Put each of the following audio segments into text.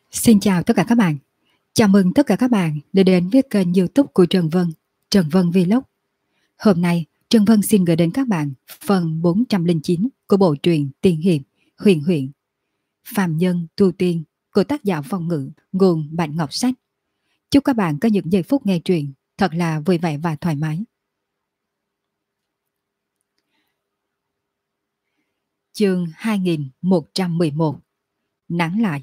Xin chào tất cả các bạn. Chào mừng tất cả các bạn đã đến với kênh YouTube của Trần Vân, Trần Vân Vlog. Hôm nay, Trần Vân xin gửi đến các bạn phần 409 của bộ truyện Tiên Hiệp, Huyền Huyễn, Phàm Nhân Tu Tiên của tác giả Phong Ngữ, nguồn Bạch Ngọc Sách. Chúc các bạn có những giây phút nghe truyện thật là vui vẻ và thoải mái. Chương 2111. Nắng lại.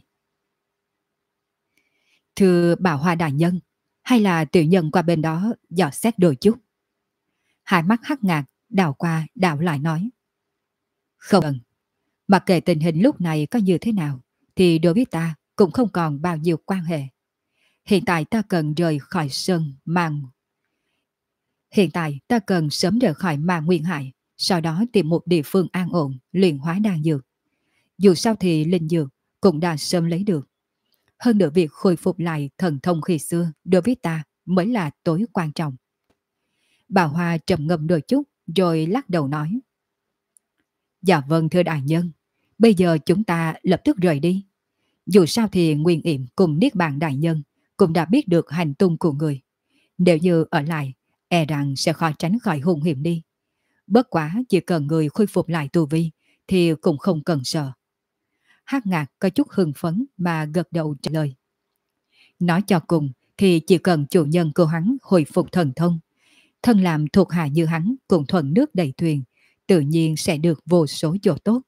Thưa Bảo Hoa đại nhân, hay là tiểu nhân qua bên đó dò xét đôi chút? Hai mắt hắt ngạc, đảo qua đảo lại nói. Không cần, mặc kệ tình hình lúc này có như thế nào, thì đối với ta cũng không còn bao nhiêu quan hệ. Hiện tại ta cần rời khỏi sơn mang. Hiện tại ta cần sớm rời khỏi Ma Nguyên Hải, sau đó tìm một địa phương an ổn, luyện hóa đan dược. Dù sao thì linh dược cũng đã sớm lấy được. Hơn nữa việc khôi phục lại thần thông khi xưa đối với ta mới là tối quan trọng. Bà Hoa trầm ngâm đôi chút rồi lắc đầu nói. Dạ vâng thưa đại nhân, bây giờ chúng ta lập tức rời đi. Dù sao thì Nguyên Yểm cùng Niết Bàn đại nhân cũng đã biết được hành tung của người. Nếu như ở lại, e rằng sẽ khó tránh khỏi hung hiểm đi. Bất quá chỉ cần người khôi phục lại tu vi thì cũng không cần sợ. Hắc Ngạc có chút hưng phấn mà gật đầu trả lời. Nói cho cùng thì chỉ cần chủ nhân của hắn hồi phục thần thông, thân làm thuộc hạ như hắn cũng thuận nước đầy thuyền, tự nhiên sẽ được vô số chỗ tốt.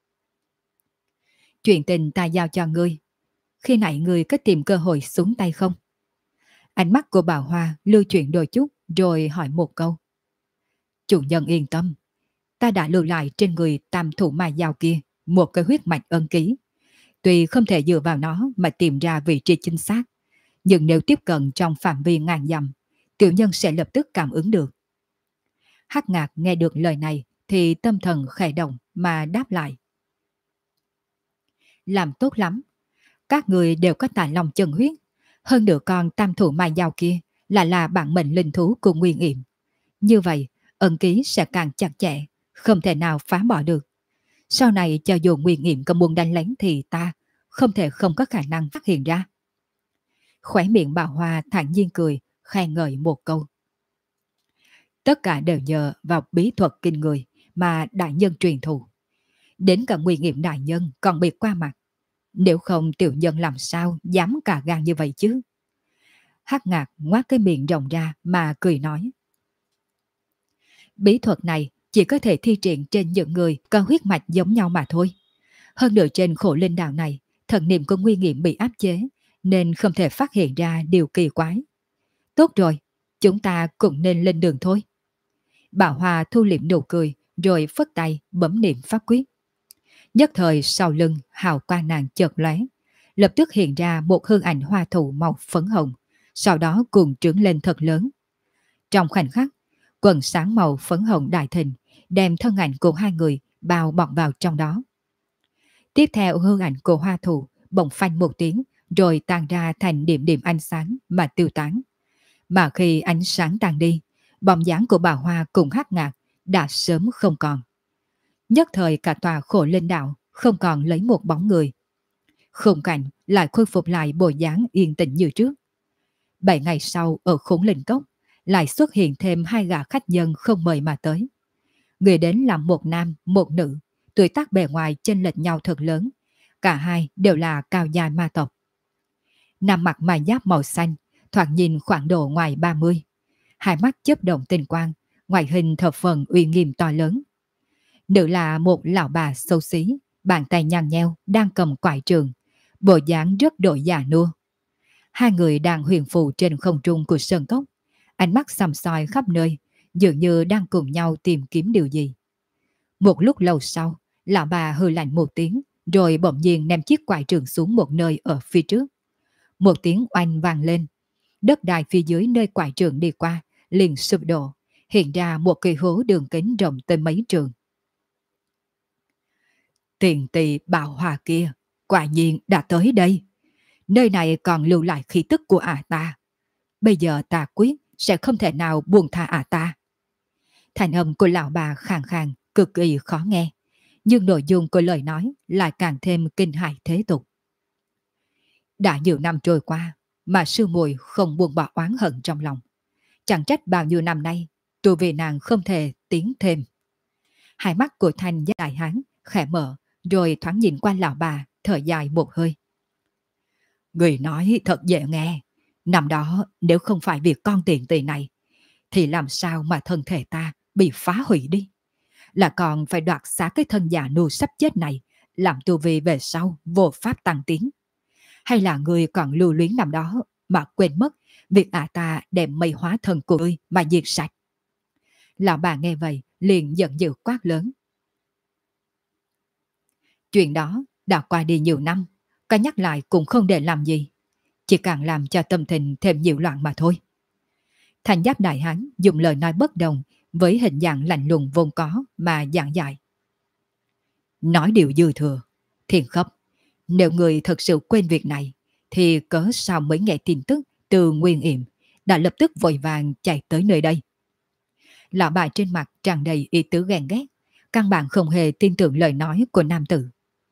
Chuyện tình ta giao cho ngươi, khi nãy ngươi có tìm cơ hội xuống tay không? Ánh mắt của bà Hoa lưu chuyển đôi chút rồi hỏi một câu. Chủ nhân yên tâm, ta đã lưu lại trên người tam thủ mai dao kia một cái huyết mạch ân ký. Tuy không thể dựa vào nó mà tìm ra vị trí chính xác, nhưng nếu tiếp cận trong phạm vi ngàn dặm, tiểu nhân sẽ lập tức cảm ứng được. Hắc Ngạc nghe được lời này thì tâm thần khẽ động mà đáp lại. Làm tốt lắm, các người đều có tài lòng chân huyết, hơn nữa con tam thủ mai dao kia là bản mệnh linh thú của Nguyên Yểm. Như vậy, ân ký sẽ càng chặt chẽ, không thể nào phá bỏ được. Sau này cho dù Nguyên Yểm có muốn đánh lén thì ta không thể không có khả năng phát hiện ra. Khóe miệng bà Hoa thản nhiên cười, khen ngợi một câu. Tất cả đều nhờ vào bí thuật kinh người mà đại nhân truyền thụ. Đến cả Nguyên Yểm đại nhân còn bị qua mặt. Nếu không tiểu nhân làm sao dám cả gan như vậy chứ? Hắc Ngạc ngoác cái miệng rộng ra mà cười nói. Bí thuật này chỉ có thể thi triển trên những người có huyết mạch giống nhau mà thôi. Hơn nữa trên khổ linh đạo này, thần niệm của Nguyên Yểm bị áp chế, nên không thể phát hiện ra điều kỳ quái. Tốt rồi, chúng ta cũng nên lên đường thôi. Bảo Hoa thu liệm nụ cười, rồi phất tay bấm niệm pháp quyết. Nhất thời sau lưng hào quang nàng chợt lóe, lập tức hiện ra một hương ảnh hoa thụ màu phấn hồng, sau đó cuồng trướng lên thật lớn. Trong khoảnh khắc, quần sáng màu phấn hồng đại thịnh đem thân ảnh của hai người bao bọc vào trong đó. Tiếp theo hương ảnh của hoa thụ bỗng phanh một tiếng rồi tan ra thành điểm điểm ánh sáng mà tiêu tán. Mà khi ánh sáng tan đi, bóng dáng của bà Hoa cùng Hắc Ngạc đã sớm không còn. Nhất thời cả tòa khổ linh đạo không còn lấy một bóng người. Khung cảnh lại khôi phục lại bộ dáng yên tĩnh như trước. 7 ngày sau ở Khủng Linh Cốc lại xuất hiện thêm hai gã khách nhân không mời mà tới. Người đến là một nam, một nữ, tuổi tác bề ngoài chênh lệch nhau thật lớn. Cả hai đều là cao dài ma tộc. Nam mặc mài giáp màu xanh, thoạt nhìn khoảng độ ngoài 30. Hai mắt chớp động tinh quang, ngoại hình thập phần uy nghiêm to lớn. Nữ là một lão bà xấu xí, bàn tay nhăn nheo đang cầm quải trường, bộ dáng rất đội già nua. Hai người đang huyền phù trên không trung của sơn cốc, ánh mắt săm soi khắp nơi, dường như đang cùng nhau tìm kiếm điều gì. Một lúc lâu sau, lão bà hừ lạnh một tiếng, rồi bỗng nhiên ném chiếc quải trường xuống một nơi ở phía trước. Một tiếng oanh vang lên, đất đai phía dưới nơi quải trường đi qua liền sụp đổ, hiện ra một cây hố đường kính rộng tới mấy trường. Tiền tỷ Bảo Hòa kia, quả nhiên đã tới đây. Nơi này còn lưu lại khí tức của ả ta. Bây giờ ta quyết sẽ không thể nào buông tha ả ta. Thành âm của lão bà khàn khàn, cực kỳ khó nghe. Nhưng nội dung của lời nói lại càng thêm kinh hãi thế tục. Đã nhiều năm trôi qua mà sư muội không buông bỏ oán hận trong lòng. Chẳng trách bao nhiêu năm nay tu vì nàng không thể tiến thêm. Hai mắt của Thanh Giác Đại Hán khẽ mở, rồi thoáng nhìn qua lão bà, thở dài một hơi. Người nói thật dễ nghe. Năm đó nếu không phải việc con tiện tỳ này, thì làm sao mà thân thể ta bị phá hủy đi? Là còn phải đoạt xá cái thân già nua sắp chết này, làm tu vi về sau vô pháp tăng tiến. Hay là người còn lưu luyến năm đó mà quên mất việc ta đem mây hóa thân của ngươi mà diệt sạch? Lão bà nghe vậy liền giận dữ quát lớn. Chuyện đó đã qua đi nhiều năm, có nhắc lại cũng không để làm gì, chỉ càng làm cho tâm tình thêm nhiều loạn mà thôi. Thành Giáp Đại Hán dùng lời nói bất đồng với hình dạng lạnh lùng vốn có mà giảng giải. Nói điều dư thừa, Thiên Khốc, nếu người thật sự quên việc này, thì cớ sao mới nghe tin tức từ Nguyên Yểm đã lập tức vội vàng chạy tới nơi đây? Lão bà trên mặt tràn đầy ý tứ ghen ghét, căn bản không hề tin tưởng lời nói của nam tử.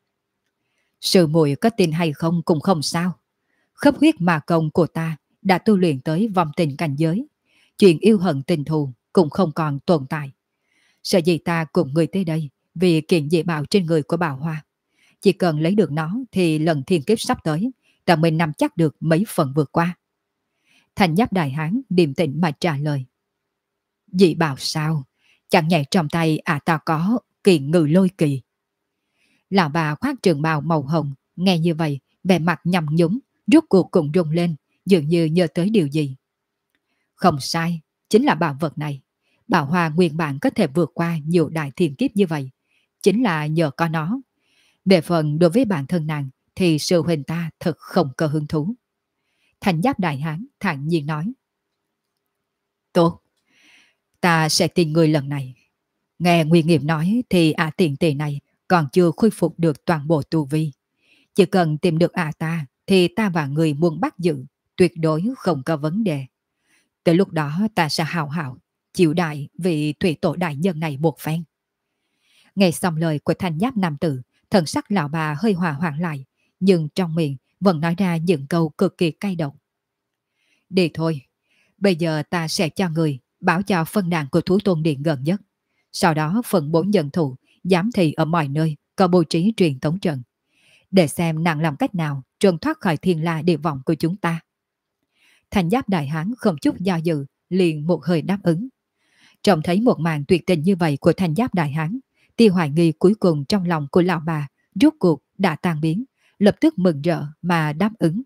Sư muội có tin hay không cũng không sao. Khắp huyết mà công của ta đã tu luyện tới vòng tình cảnh giới. Chuyện yêu hận tình thù cũng không còn tồn tại. Sợ gì ta cùng người tới đây vì kiện dị bảo trên người của Bảo Hoa. Chỉ cần lấy được nó thì lần thiên kiếp sắp tới, ta mới nắm chắc được mấy phần vượt qua. Thành Giáp Đại Hán điềm tĩnh mà trả lời. Dị bảo sao? Chẳng nhẹ trong tay ta có kỳ ngự lôi kỳ. Lão bà khoác trường bào màu hồng, nghe như vậy, vẻ mặt nhằm nhúng, rút cuộc cũng rung lên, dường như nhớ tới điều gì. Không sai, chính là bảo vật này. Bảo Hoa nguyên bản có thể vượt qua nhiều đại thiên kiếp như vậy, chính là nhờ có nó. Về phần đối với bản thân nàng, thì sư huynh ta thật không có hứng thú. Thành Giáp Đại Hán thản nhiên nói. Tốt, ta sẽ tìm người lần này. Nghe Nguyên Nghiệm nói thì tiện tỳ này còn chưa khôi phục được toàn bộ tu vi. Chỉ cần tìm được ta thì ta và người muốn bắt giữ tuyệt đối không có vấn đề. Tới lúc đó ta sẽ hào hào chịu đại vị thủy tổ đại nhân này một phen. Nghe xong lời của Thanh Giáp nam tử, thần sắc lão bà hơi hòa hoãn lại, nhưng trong miệng vẫn nói ra những câu cực kỳ cay độc. Đi thôi, bây giờ ta sẽ cho người báo cho phân đàn của thú tôn điện gần nhất. Sau đó phần 4 nhân thủ giám thị ở mọi nơi có bố trí truyền tống trận, để xem nàng làm cách nào trốn thoát khỏi thiên la địa vọng của chúng ta. Thành Giáp Đại Hán không chút do dự, liền một hơi đáp ứng. Trông thấy một màn tuyệt tình như vậy của Thành Giáp Đại Hán, tia hoài nghi cuối cùng trong lòng của lão bà rốt cuộc đã tan biến, lập tức mừng rỡ mà đáp ứng.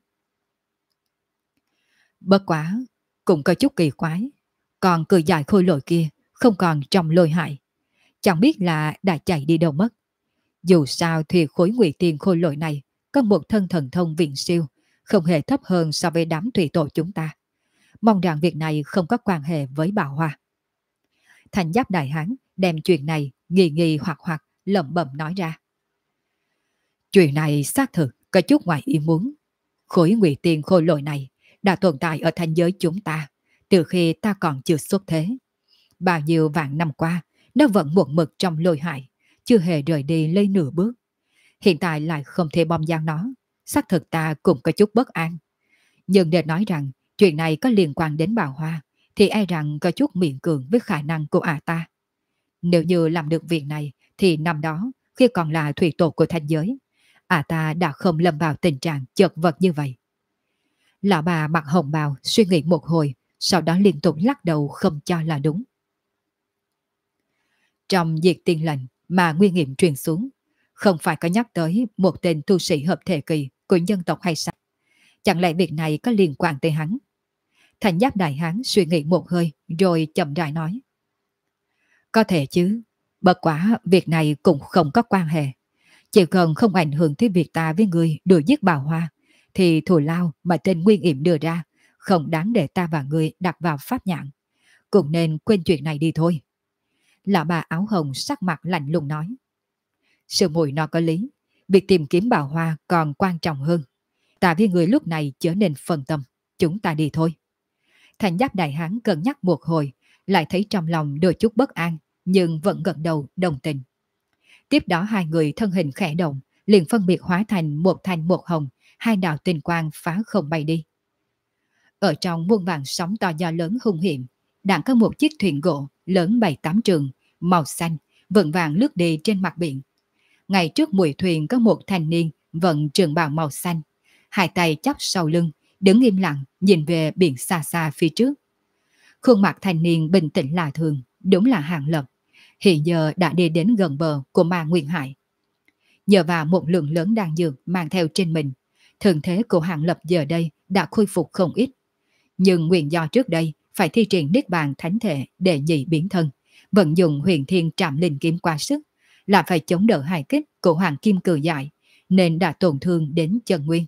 Bất quá, cũng có chút kỳ quái, còn cười dài khôi lỗi kia không còn trong lôi hại, chẳng biết là đã chạy đi đâu mất. Dù sao thì khối ngụy tiền khôi lỗi này có một thân thần thông viện siêu, không hề thấp hơn so với đám thủy tổ chúng ta. Mong rằng việc này không có quan hệ với Bảo Hoa. Thành Giáp Đại Hán đem chuyện này nghi nghi hoặc lẩm bẩm nói ra. Chuyện này xác thực có chút ngoài ý muốn. Khối ngụy tiền khôi lỗi này đã tồn tại ở thành giới chúng ta từ khi ta còn chưa xuất thế. Bao nhiêu vạn năm qua, nó vẫn một mực trong lôi hại, chưa hề rời đi lấy nửa bước. Hiện tại lại không thể bom giang nó, xác thực ta cũng có chút bất an. Nhưng để nói rằng chuyện này có liên quan đến Bảo Hoa, thì ai rằng có chút miễn cường với khả năng của ta. Nếu như làm được việc này, thì năm đó, khi còn là thủy tổ của thành giới, ta đã không lâm vào tình trạng chật vật như vậy. Lão bà mặc hồng bào suy nghĩ một hồi, sau đó liên tục lắc đầu không cho là đúng. Trong diệt tiên lệnh mà Nguyên Nghiệm truyền xuống, không phải có nhắc tới một tên tu sĩ hợp thể kỳ của nhân tộc hay sao? Chẳng lẽ việc này có liên quan tới hắn? Thành Giáp Đại Hán suy nghĩ một hơi rồi chậm rãi nói. Có thể chứ, bất quá việc này cũng không có quan hệ. Chỉ cần không ảnh hưởng tới việc ta với người đuổi giết Bảo Hoa, thì thù lao mà tên Nguyên Yểm đưa ra không đáng để ta và người đặt vào pháp nhãn. Cũng nên quên chuyện này đi thôi. Lão bà áo hồng sắc mặt lạnh lùng nói. Sư muội nó có lý, việc tìm kiếm Bảo Hoa còn quan trọng hơn. Ta với người lúc này trở nên phân tâm, chúng ta đi thôi. Thành Giáp Đại Hán cân nhắc một hồi, lại thấy trong lòng đôi chút bất an, nhưng vẫn gật đầu đồng tình. Tiếp đó hai người thân hình khẽ động, liền phân biệt hóa thành một thanh một hồng, hai đạo tinh quang phá không bay đi. Ở trong muôn vàng sóng to gió lớn hung hiểm, đang có một chiếc thuyền gỗ lớn 7-8 trường, màu xanh, vững vàng lướt đi trên mặt biển. Ngay trước mũi thuyền có một thanh niên vận trường bào màu xanh, hai tay chắp sau lưng, đứng im lặng nhìn về biển xa xa phía trước. Khuôn mặt thanh niên bình tĩnh lạ thường, đúng là Hàng Lập. Hiện giờ đã đi đến gần bờ của Ma Nguyên Hải. Nhờ vào một lượng lớn đan dược mang theo trên mình, thân thế của Hàng Lập giờ đây đã khôi phục không ít. Nhưng nguyên do trước đây phải thi triển Niết Bàn Thánh Thể để nhị biến thân, vận dụng Huyền Thiên Trảm Linh Kiếm quá sức, là phải chống đỡ hài kích của Hoàng Kim Cự Giải, nên đã tổn thương đến chân nguyên.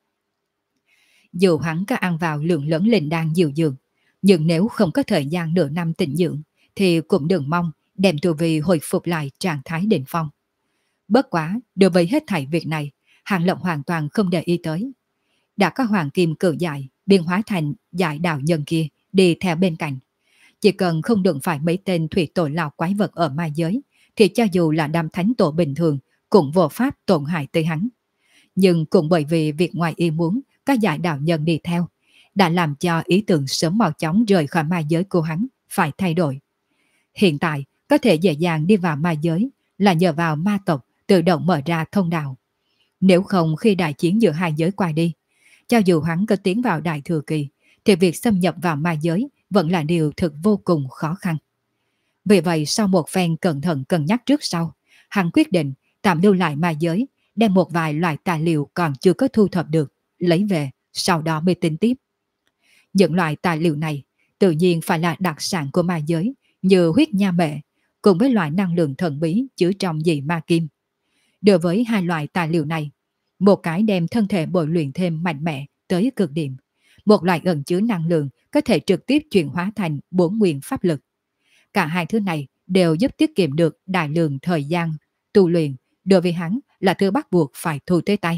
Dù hắn có ăn vào lượng lớn linh đan dịu dường, nhưng nếu không có thời gian nửa năm tĩnh dưỡng, thì cũng đừng mong đem tu vi hồi phục lại trạng thái đỉnh phong. Bất quá, đối với hết thảy việc này, Hàng Lập hoàn toàn không để ý tới. Đã có Hoàng Kim Cự Giải biến hóa thành giải đạo nhân kia đi theo bên cạnh. Chỉ cần không đụng phải mấy tên thủy tổ lão quái vật ở ma giới, thì cho dù là đám thánh tổ bình thường cũng vô pháp tổn hại tới hắn. Nhưng cũng bởi vì việc ngoài ý muốn các giải đạo nhân đi theo, đã làm cho ý tưởng sớm mau chóng rời khỏi ma giới của hắn phải thay đổi. Hiện tại có thể dễ dàng đi vào ma giới là nhờ vào ma tộc tự động mở ra thông đạo. Nếu không khi đại chiến giữa hai giới qua đi, cho dù hắn có tiến vào đại thừa kỳ, thì việc xâm nhập vào ma giới vẫn là điều thực vô cùng khó khăn. Vì vậy sau một phen cẩn thận cân nhắc trước sau, hắn quyết định tạm lưu lại ma giới, đem một vài loại tài liệu còn chưa có thu thập được, lấy về, sau đó mới tính tiếp. Những loại tài liệu này tự nhiên phải là đặc sản của ma giới, như huyết nha mệ, cùng với loại năng lượng thần bí chứa trong dị ma kim. Đối với hai loại tài liệu này, một cái đem thân thể bồi luyện thêm mạnh mẽ tới cực điểm, một loại ẩn chứa năng lượng có thể trực tiếp chuyển hóa thành 4 nguyên pháp lực. Cả hai thứ này đều giúp tiết kiệm được đại lượng thời gian tu luyện, đối với hắn là thứ bắt buộc phải thu tới tay.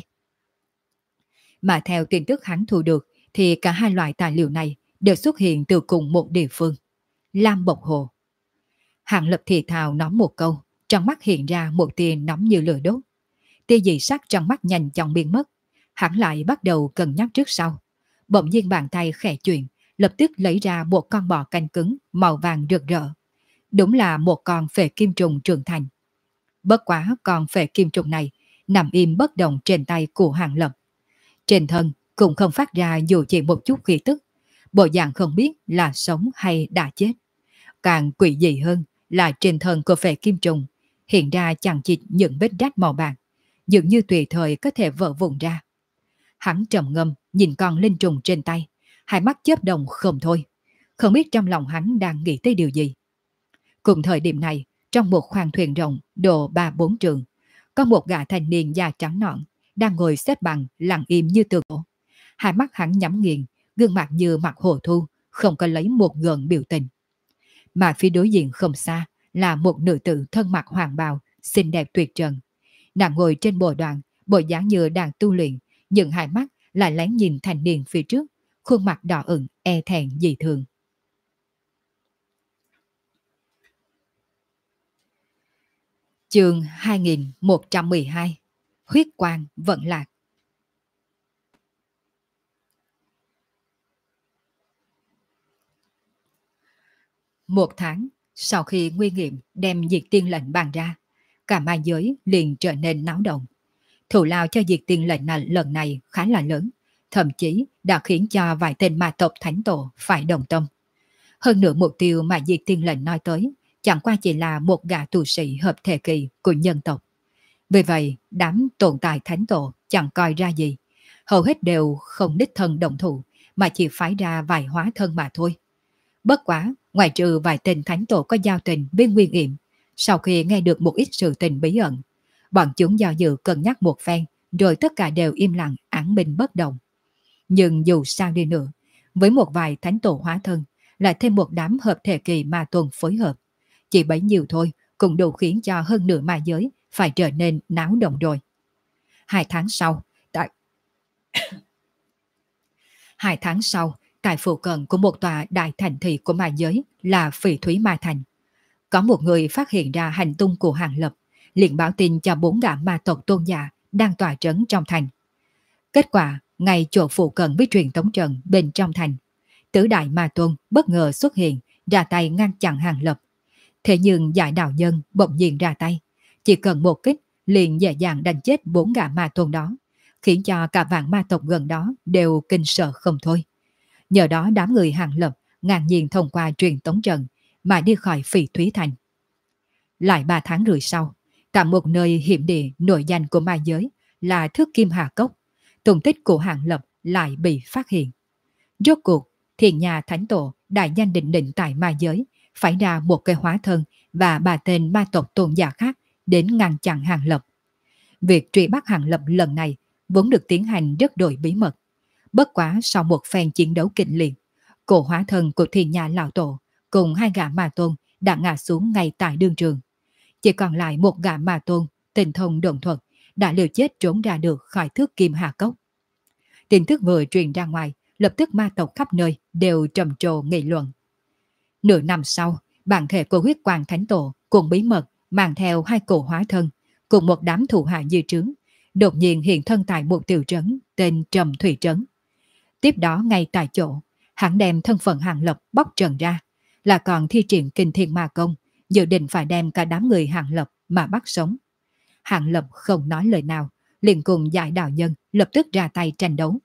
Mà theo tin tức hắn thu được thì cả hai loại tài liệu này đều xuất hiện từ cùng một địa phương, Lam Bộc Hồ. Hàng Lập thì thào nói một câu, trong mắt hiện ra một tia nóng như lửa đốt. Tia dị sắc trong mắt nhanh chóng biến mất, hắn lại bắt đầu cân nhắc trước sau. Bỗng nhiên bàn tay khẽ chuyển, lập tức lấy ra một con bò canh cứng màu vàng rực rỡ. Đúng là một con phệ kim trùng trưởng thành. Bất quá con phệ kim trùng này nằm im bất động trên tay của Hàng Lập. Trên thân cũng không phát ra dù chỉ một chút khí tức, bộ dạng không biết là sống hay đã chết. Càng quỷ dị hơn là trên thân của phệ kim trùng hiện ra chằng chịt những vết rách màu bạc, dường như tùy thời có thể vỡ vụn ra. Hắn trầm ngâm nhìn con linh trùng trên tay, hai mắt chớp đồng không thôi, không biết trong lòng hắn đang nghĩ tới điều gì. Cùng thời điểm này, trong một khoang thuyền rộng độ 3-4 trường, có một gã thanh niên da trắng nõn đang ngồi xếp bằng lặng im như tượng gỗ. Hai mắt hắn nhắm nghiền, gương mặt như mặt hồ thu, không có lấy một gợn biểu tình. Mà phía đối diện không xa là một nữ tử thân mặc hoàng bào, xinh đẹp tuyệt trần. Nàng ngồi trên bồ đoàn, bộ dáng như đang tu luyện, nhưng hai mắt lại lén nhìn thanh niên phía trước, khuôn mặt đỏ ửng, e thẹn dị thường. Chương 2112 Huyết quang vận lạc. Một tháng sau khi Nguyên Nghiệm đem diệt tiên lệnh bàn ra, cả ma giới liền trở nên náo động. Thù lao cho diệt tiên lệnh lần này khá là lớn, thậm chí đã khiến cho vài tên ma tộc thánh tổ phải đồng tâm. Hơn nữa mục tiêu mà diệt tiên lệnh nói tới chẳng qua chỉ là một gã tu sĩ hợp thể kỳ của nhân tộc. Vì vậy, đám tồn tại thánh tổ chẳng coi ra gì, hầu hết đều không đích thân động thủ, mà chỉ phái ra vài hóa thân mà thôi. Bất quá, ngoài trừ vài tên thánh tổ có giao tình với Nguyên Yểm, sau khi nghe được một ít sự tình bí ẩn, bọn chúng do dự cân nhắc một phen, rồi tất cả đều im lặng án binh bất động. Nhưng dù sao đi nữa, với một vài thánh tổ hóa thân, lại thêm một đám hợp thể kỳ ma tuần phối hợp, chỉ bấy nhiêu thôi cũng đủ khiến cho hơn nửa ma giới phải trở nên náo động rồi. 2 tháng sau, tại 2 tháng sau, tại phụ cận của một tòa đại thành thị của ma giới là Phỉ Thúy Ma Thành, có một người phát hiện ra hành tung của Hàng Lập, liền báo tin cho 4 gã ma tộc tôn giả đang tỏa trấn trong thành. Kết quả, ngay chỗ phụ cận với truyền tống trận bên trong thành, tứ đại ma tôn bất ngờ xuất hiện, ra tay ngăn chặn Hàng Lập. Thế nhưng giải đạo nhân bỗng nhiên ra tay, chỉ cần một kích liền dễ dàng đánh chết 4 gã ma tôn đó, khiến cho cả vạn ma tộc gần đó đều kinh sợ không thôi. Nhờ đó đám người Hàng Lập ngang nhiên thông qua truyền tống trận mà đi khỏi Phỉ Thúy Thành. Lại 3 tháng rưỡi sau, tại một nơi hiểm địa nổi danh của ma giới là Thước Kim Hà Cốc, tung tích của Hàng Lập lại bị phát hiện. Rốt cuộc, Thiền Nhà Thánh Tổ đại danh định định tại ma giới phải ra một cái hóa thân và 3 tên ma tộc tôn giả khác đến ngăn chặn Hàng Lập. Việc truy bắt Hàng Lập lần này vốn được tiến hành rất đội bí mật. Bất quá sau một phen chiến đấu kịch liệt, cổ hóa thân của Thiền Nhà Lão Tổ cùng 2 gã ma tôn đã ngã xuống ngay tại đương trường. Chỉ còn lại một gã ma tôn tinh thông độn thuật đã liều chết trốn ra được khỏi Thước Kim Hà Cốc. Tin tức vừa truyền ra ngoài, lập tức ma tộc khắp nơi đều trầm trồ nghị luận. Nửa năm sau, bản thể của Huyết Quang Thánh Tổ cùng bí mật mang theo 2 cổ hóa thân cùng một đám thủ hạ dư trướng, đột nhiên hiện thân tại một tiểu trấn tên Trầm Thủy Trấn. Tiếp đó ngay tại chỗ, hắn đem thân phận Hàng Lập bóc trần ra, là còn thi triển kinh thiên ma công, dự định phải đem cả đám người Hàng Lập mà bắt sống. Hàng Lập không nói lời nào, liền cùng giải đạo nhân lập tức ra tay tranh đấu.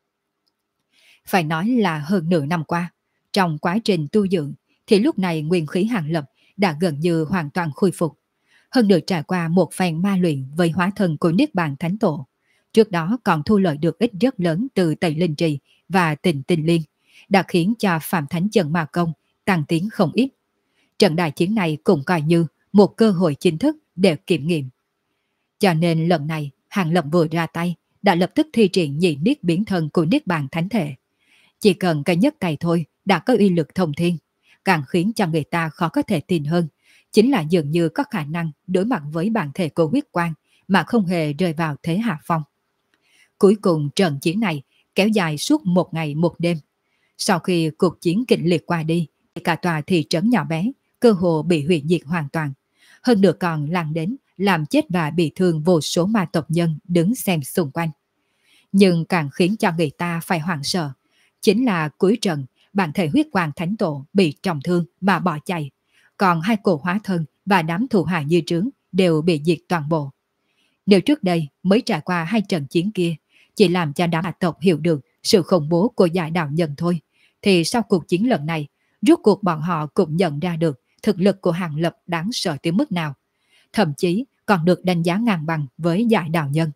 Phải nói là hơn nửa năm qua, trong quá trình tu dưỡng thì lúc này nguyên khí Hàng Lập đã gần như hoàn toàn khôi phục. Hơn được trải qua một phen ma luyện với hóa thân của Niết Bàn Thánh Tổ. Trước đó còn thu lợi được ít rất lớn từ Tây Linh Trì và Tình Tình Liên, đã khiến cho Phạm Thánh Chân Ma Công tăng tiến không ít. Trận đại chiến này cũng coi như một cơ hội chính thức để kiểm nghiệm. Cho nên lần này Hàng Lập vừa ra tay đã lập tức thi triển nhị niết biến thân của Niết Bàn Thánh Thể. Chỉ cần cái nhấc tay thôi đã có uy lực thông thiên, càng khiến cho người ta khó có thể tin hơn, chính là dường như có khả năng đối mặt với bản thể của huyết quang mà không hề rơi vào thế hạ phong. Cuối cùng trận chiến này kéo dài suốt 1 ngày 1 đêm. Sau khi cuộc chiến kịch liệt qua đi, cả tòa thị trấn nhỏ bé cơ hồ bị hủy diệt hoàn toàn. Hơn nữa còn lan đến làm chết và bị thương vô số ma tộc nhân đứng xem xung quanh. Nhưng càng khiến cho người ta phải hoảng sợ, chính là cuối trận bản thể huyết quang thánh tổ bị trọng thương mà bỏ chạy, còn 2 cổ hóa thân và đám thủ hạ dư trướng đều bị diệt toàn bộ. Nếu trước đây mới trải qua 2 trận chiến kia chỉ làm cho đám ma tộc hiểu được sự khủng bố của giải đạo nhân thôi, thì sau cuộc chiến lần này, rốt cuộc bọn họ cũng nhận ra được thực lực của Hàng Lập đáng sợ tới mức nào, thậm chí còn được đánh giá ngang bằng với giải đạo nhân.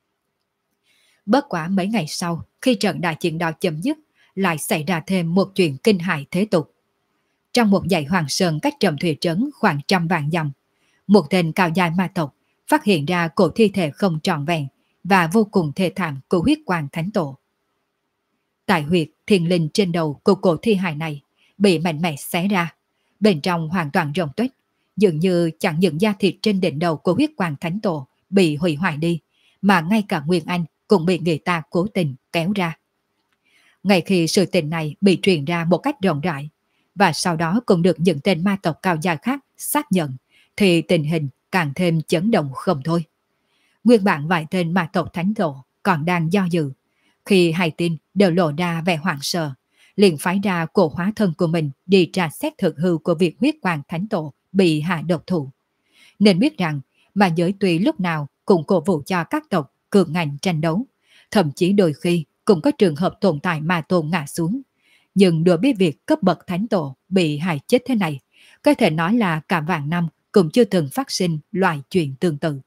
Bất quả mấy ngày sau, khi trận đại chiến đó chấm dứt, lại xảy ra thêm một chuyện kinh hại thế tục. Trong một dãy hoàng sơn cách Trầm Thủy Trấn khoảng 100 vạn dặm, một tên cao dài ma tộc phát hiện ra cổ thi thể không trọn vẹn và vô cùng thê thảm của huyết quang thánh tổ. Tại huyệt thiên linh trên đầu của cổ thi hài này bị mạnh mẽ xé ra, bên trong hoàn toàn rỗng tuếch, dường như chẳng những da thịt trên đỉnh đầu của huyết quang thánh tổ bị hủy hoại đi, mà ngay cả Nguyên Anh cũng bị người ta cố tình kéo ra. Ngay khi sự tình này bị truyền ra một cách rộng rãi, và sau đó cũng được những tên ma tộc cao dài khác xác nhận, thì tình hình càng thêm chấn động không thôi. Nguyên bản vài tên ma tộc thánh tổ còn đang do dự, khi hai tin đều lộ ra vẻ hoảng sợ, liền phái ra cổ hóa thân của mình đi tra xét thực hư của việc huyết quang thánh tổ bị hạ độc thủ. Nên biết rằng mà giới tuy lúc nào cũng cổ vũ cho các tộc cường ngành tranh đấu, thậm chí đôi khi cũng có trường hợp tồn tại ma tôn ngã xuống. Nhưng đối với việc cấp bậc thánh tổ bị hại chết thế này, có thể nói là cả vạn năm cũng chưa từng phát sinh loại chuyện tương tự.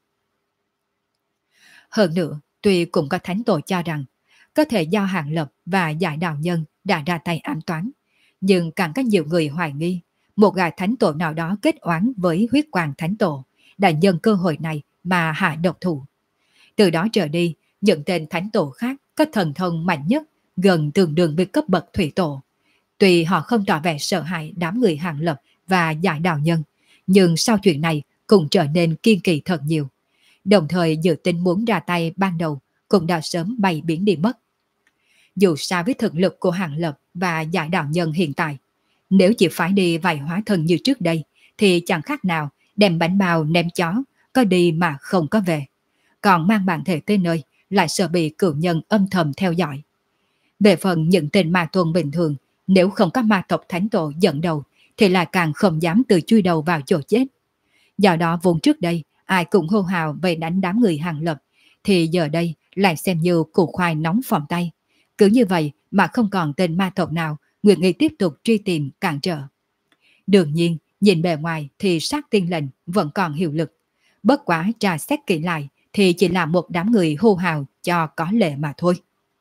Hơn nữa, tuy cũng có thánh tổ cho rằng có thể do Hàng Lập và giải đạo nhân đã ra tay ám toán, nhưng càng có nhiều người hoài nghi một gã thánh tổ nào đó kết oán với huyết quang thánh tổ đã nhân cơ hội này mà hạ độc thủ. Từ đó trở đi, những tên thánh tổ khác có thần thông mạnh nhất gần tương đương với cấp bậc thủy tổ. Tuy họ không tỏ vẻ sợ hãi đám người Hàng Lập và giải đạo nhân, nhưng sau chuyện này cũng trở nên kiên kỳ thật nhiều. Đồng thời dự tính muốn ra tay ban đầu cũng đã sớm bay biến đi mất. Dù sao với thực lực của Hàng Lập và giải đạo nhân hiện tại, nếu chỉ phải đi vài hóa thân như trước đây thì chẳng khác nào đem bánh bao ném chó, có đi mà không có về. Còn mang bản thể tới nơi lại sợ bị cửu nhân âm thầm theo dõi. Về phần những tên ma tuần bình thường, nếu không có ma tộc thánh tổ dẫn đầu, thì lại càng không dám tự chui đầu vào chỗ chết. Do đó vốn trước đây, ai cũng hô hào về đánh đám người Hàng Lập, thì giờ đây lại xem như củ khoai nóng phỏng tay. Cứ như vậy mà không còn tên ma tộc nào nguyện ý tiếp tục truy tìm cản trở. Đương nhiên, nhìn bề ngoài thì sát tiên lệnh vẫn còn hiệu lực. Bất quá trà xét kỹ lại thì chỉ là một đám người hô hào cho có lệ mà thôi.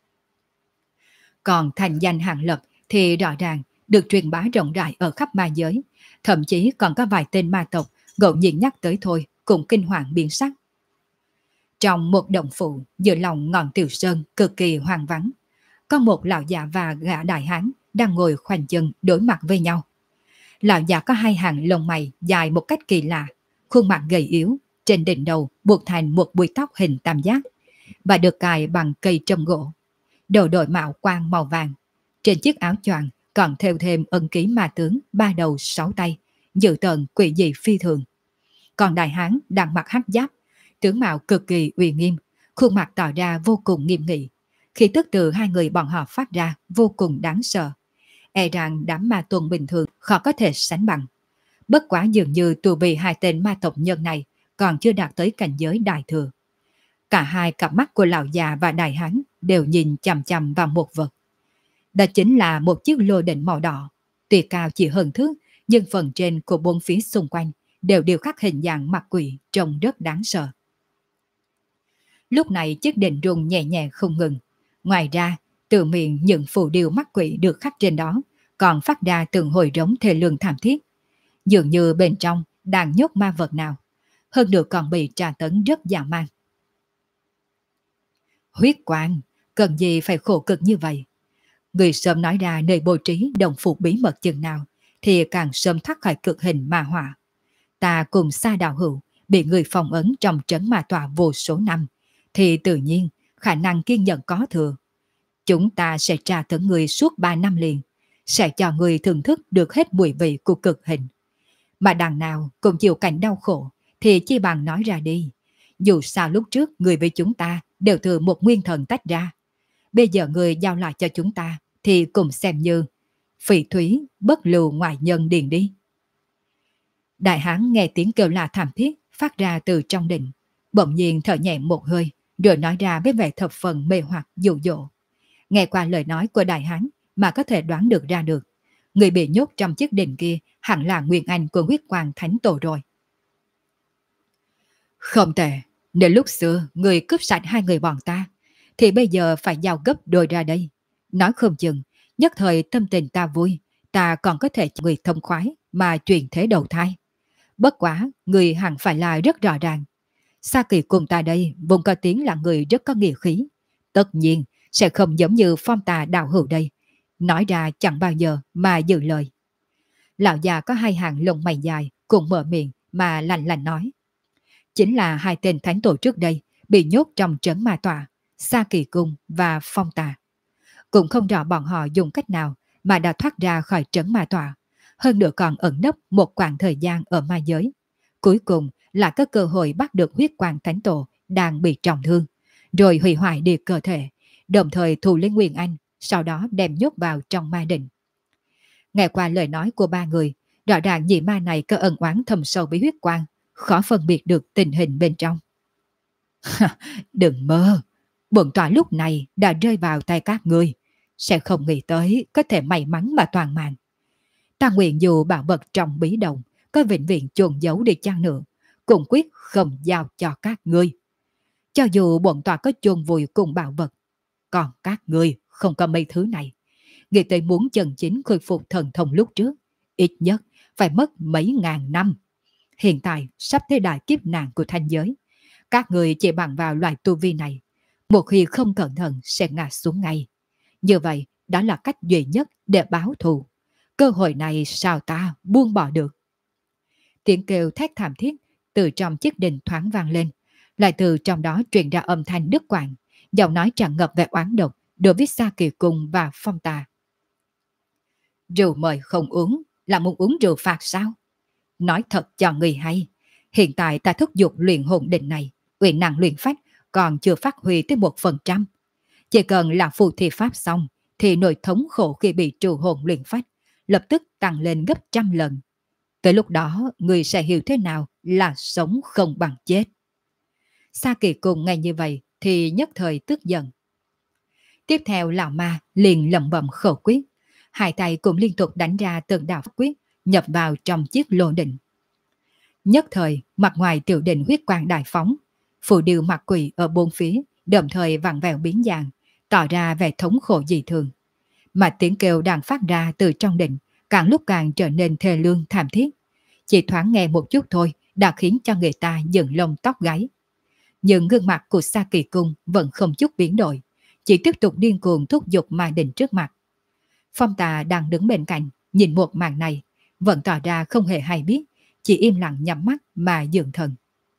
Còn thành danh Hàng Lập thì rõ ràng được truyền bá rộng rãi ở khắp ma giới. Thậm chí còn có vài tên ma tộc ngẫu nhiên nhắc tới thôi cũng kinh hoàng biến sắc. Trong một động phủ giữa lòng ngọn tiểu sơn cực kỳ hoang vắng, có một lão già và gã đại hán đang ngồi khoanh chân đối mặt với nhau. Lão già có hai hàng lông mày dài một cách kỳ lạ, khuôn mặt gầy yếu, trên đỉnh đầu buộc thành một búi tóc hình tam giác và được cài bằng cây trâm gỗ. Đầu đội mạo quan màu vàng, trên chiếc áo choàng còn thêu thêm ân ký ma tướng ba đầu sáu tay, dự tợn quỷ dị phi thường. Còn đại hán đang mặc hắc giáp, tướng mạo cực kỳ uy nghiêm, khuôn mặt tỏ ra vô cùng nghiêm nghị. Khí tức từ hai người bọn họ phát ra vô cùng đáng sợ. E rằng đám ma tuần bình thường khó có thể sánh bằng. Bất quá dường như tù bị hai tên ma tộc nhân này còn chưa đạt tới cảnh giới đại thừa. Cả hai cặp mắt của lão già và đại hán đều nhìn chằm chằm vào một vật. Đó chính là một chiếc lô đỉnh màu đỏ. Tuy cao chỉ hơn thước, nhưng phần trên của bốn phía xung quanh đều điêu khắc hình dạng mặt quỷ trông rất đáng sợ. Lúc này chiếc đỉnh rung nhẹ nhẹ không ngừng. Ngoài ra, từ miệng những phù điêu mắt quỷ được khắc trên đó còn phát ra từng hồi rống thê lương thảm thiết. Dường như bên trong đang nhốt ma vật nào. Hơn nữa còn bị tra tấn rất dã man. Huyết quang, cần gì phải khổ cực như vậy? Người sớm nói ra nơi bố trí đồng phục bí mật chừng nào thì càng sớm thoát khỏi cực hình ma hỏa. Ta cùng Sa đạo hữu bị người phong ấn trong trấn ma tọa vô số năm, thì tự nhiên khả năng kiên nhẫn có thừa. Chúng ta sẽ tra tấn người suốt 3 năm liền, sẽ cho người thưởng thức được hết mùi vị của cực hình. Mà đằng nào cũng chịu cảnh đau khổ thì chi bằng nói ra đi. Dù sao lúc trước người với chúng ta đều từ một nguyên thần tách ra. Bây giờ người giao lại cho chúng ta thì cũng xem như phỉ thúy bất lưu ngoại nhân điền đi. Đại hán nghe tiếng kêu la thảm thiết phát ra từ trong đỉnh, bỗng nhiên thở nhẹ một hơi, rồi nói ra với vẻ thập phần mê hoặc dụ dỗ. Nghe qua lời nói của đại hán mà có thể đoán được ra được, người bị nhốt trong chiếc đỉnh kia hẳn là nguyên anh của huyết quang thánh tổ rồi. Không tệ, nếu lúc xưa người cướp sạch hai người bọn ta, thì bây giờ phải giao gấp đôi ra đây. Nói không chừng, nhất thời tâm tình ta vui, ta còn có thể cho người thông khoái mà truyền thế đầu thai. Bất quá, người hẳn phải là rất rõ ràng. Sa Kỳ cùng ta đây vốn có tiếng là người rất có nghĩa khí. Tất nhiên, sẽ không giống như phong tà đạo hữu đây. Nói ra chẳng bao giờ mà giữ lời. Lão già có hai hàng lông mày dài cùng mở miệng mà lạnh lạnh nói. Chính là hai tên thánh tổ trước đây bị nhốt trong trấn ma tọa, Sa Kỳ Cung và Phong Tà. Cũng không rõ bọn họ dùng cách nào mà đã thoát ra khỏi trấn ma tọa, hơn nữa còn ẩn nấp một quãng thời gian ở ma giới. Cuối cùng là có cơ hội bắt được huyết quang thánh tổ đang bị trọng thương, rồi hủy hoại đi cơ thể, đồng thời thu lấy Nguyên Anh, sau đó đem nhốt vào trong ma định. Nghe qua lời nói của ba người, rõ ràng nhị ma này có ân oán thầm sâu với huyết quang, khó phân biệt được tình hình bên trong. Đừng mơ, bổn tọa lúc này đã rơi vào tay các ngươi, sẽ không nghĩ tới có thể may mắn mà toàn mạng. Ta nguyện dù bảo vật trong bí đồng có vĩnh viễn chôn giấu đi chăng nữa, cũng quyết không giao cho các ngươi. Cho dù bổn tọa có chôn vùi cùng bảo vật, còn các ngươi không có mấy thứ này. Nghĩ tới muốn chân chính khôi phục thần thông lúc trước, ít nhất phải mất mấy ngàn năm. Hiện tại sắp tới đại kiếp nạn của thanh giới, các người chỉ bằng vào loại tu vi này, một khi không cẩn thận sẽ ngã xuống ngay. Như vậy, đó là cách duy nhất để báo thù. Cơ hội này sao ta buông bỏ được? Tiếng kêu thét thảm thiết từ trong chiếc đình thoáng vang lên, lại từ trong đó truyền ra âm thanh đứt quãng, giọng nói tràn ngập vẻ oán độc đối với Sa Kỳ Cung và Phong Tà. Rượu mời không uống, là muốn uống rượu phạt sao? Nói thật cho người hay, hiện tại ta thúc giục luyện hồn định này, uyển năng luyện phách, còn chưa phát huy tới 1%. Chỉ cần là phù thi pháp xong, thì nỗi thống khổ khi bị trù hồn luyện phách lập tức tăng lên gấp trăm lần. Tới lúc đó, người sẽ hiểu thế nào là sống không bằng chết. Sa Kỳ Cùng nghe như vậy thì nhất thời tức giận. Tiếp theo lão ma liền lẩm bẩm khẩu quyết, hai tay cũng liên tục đánh ra từng đạo pháp quyết nhập vào trong chiếc lô định. Nhất thời, mặt ngoài tiểu định huyết quang đại phóng, phù điêu mặt quỷ ở bốn phía đồng thời vặn vẹo biến dạng, tỏ ra vẻ thống khổ dị thường. Mà tiếng kêu đang phát ra từ trong định càng lúc càng trở nên thê lương thảm thiết. Chỉ thoáng nghe một chút thôi đã khiến cho người ta dựng lông tóc gáy. Nhưng gương mặt của Sa Kỳ Cung vẫn không chút biến đổi, chỉ tiếp tục điên cuồng thúc giục ma định trước mặt. Phong Tà đang đứng bên cạnh, nhìn một màn này, vẫn tỏ ra không hề hay biết, chỉ im lặng nhắm mắt mà dưỡng thần.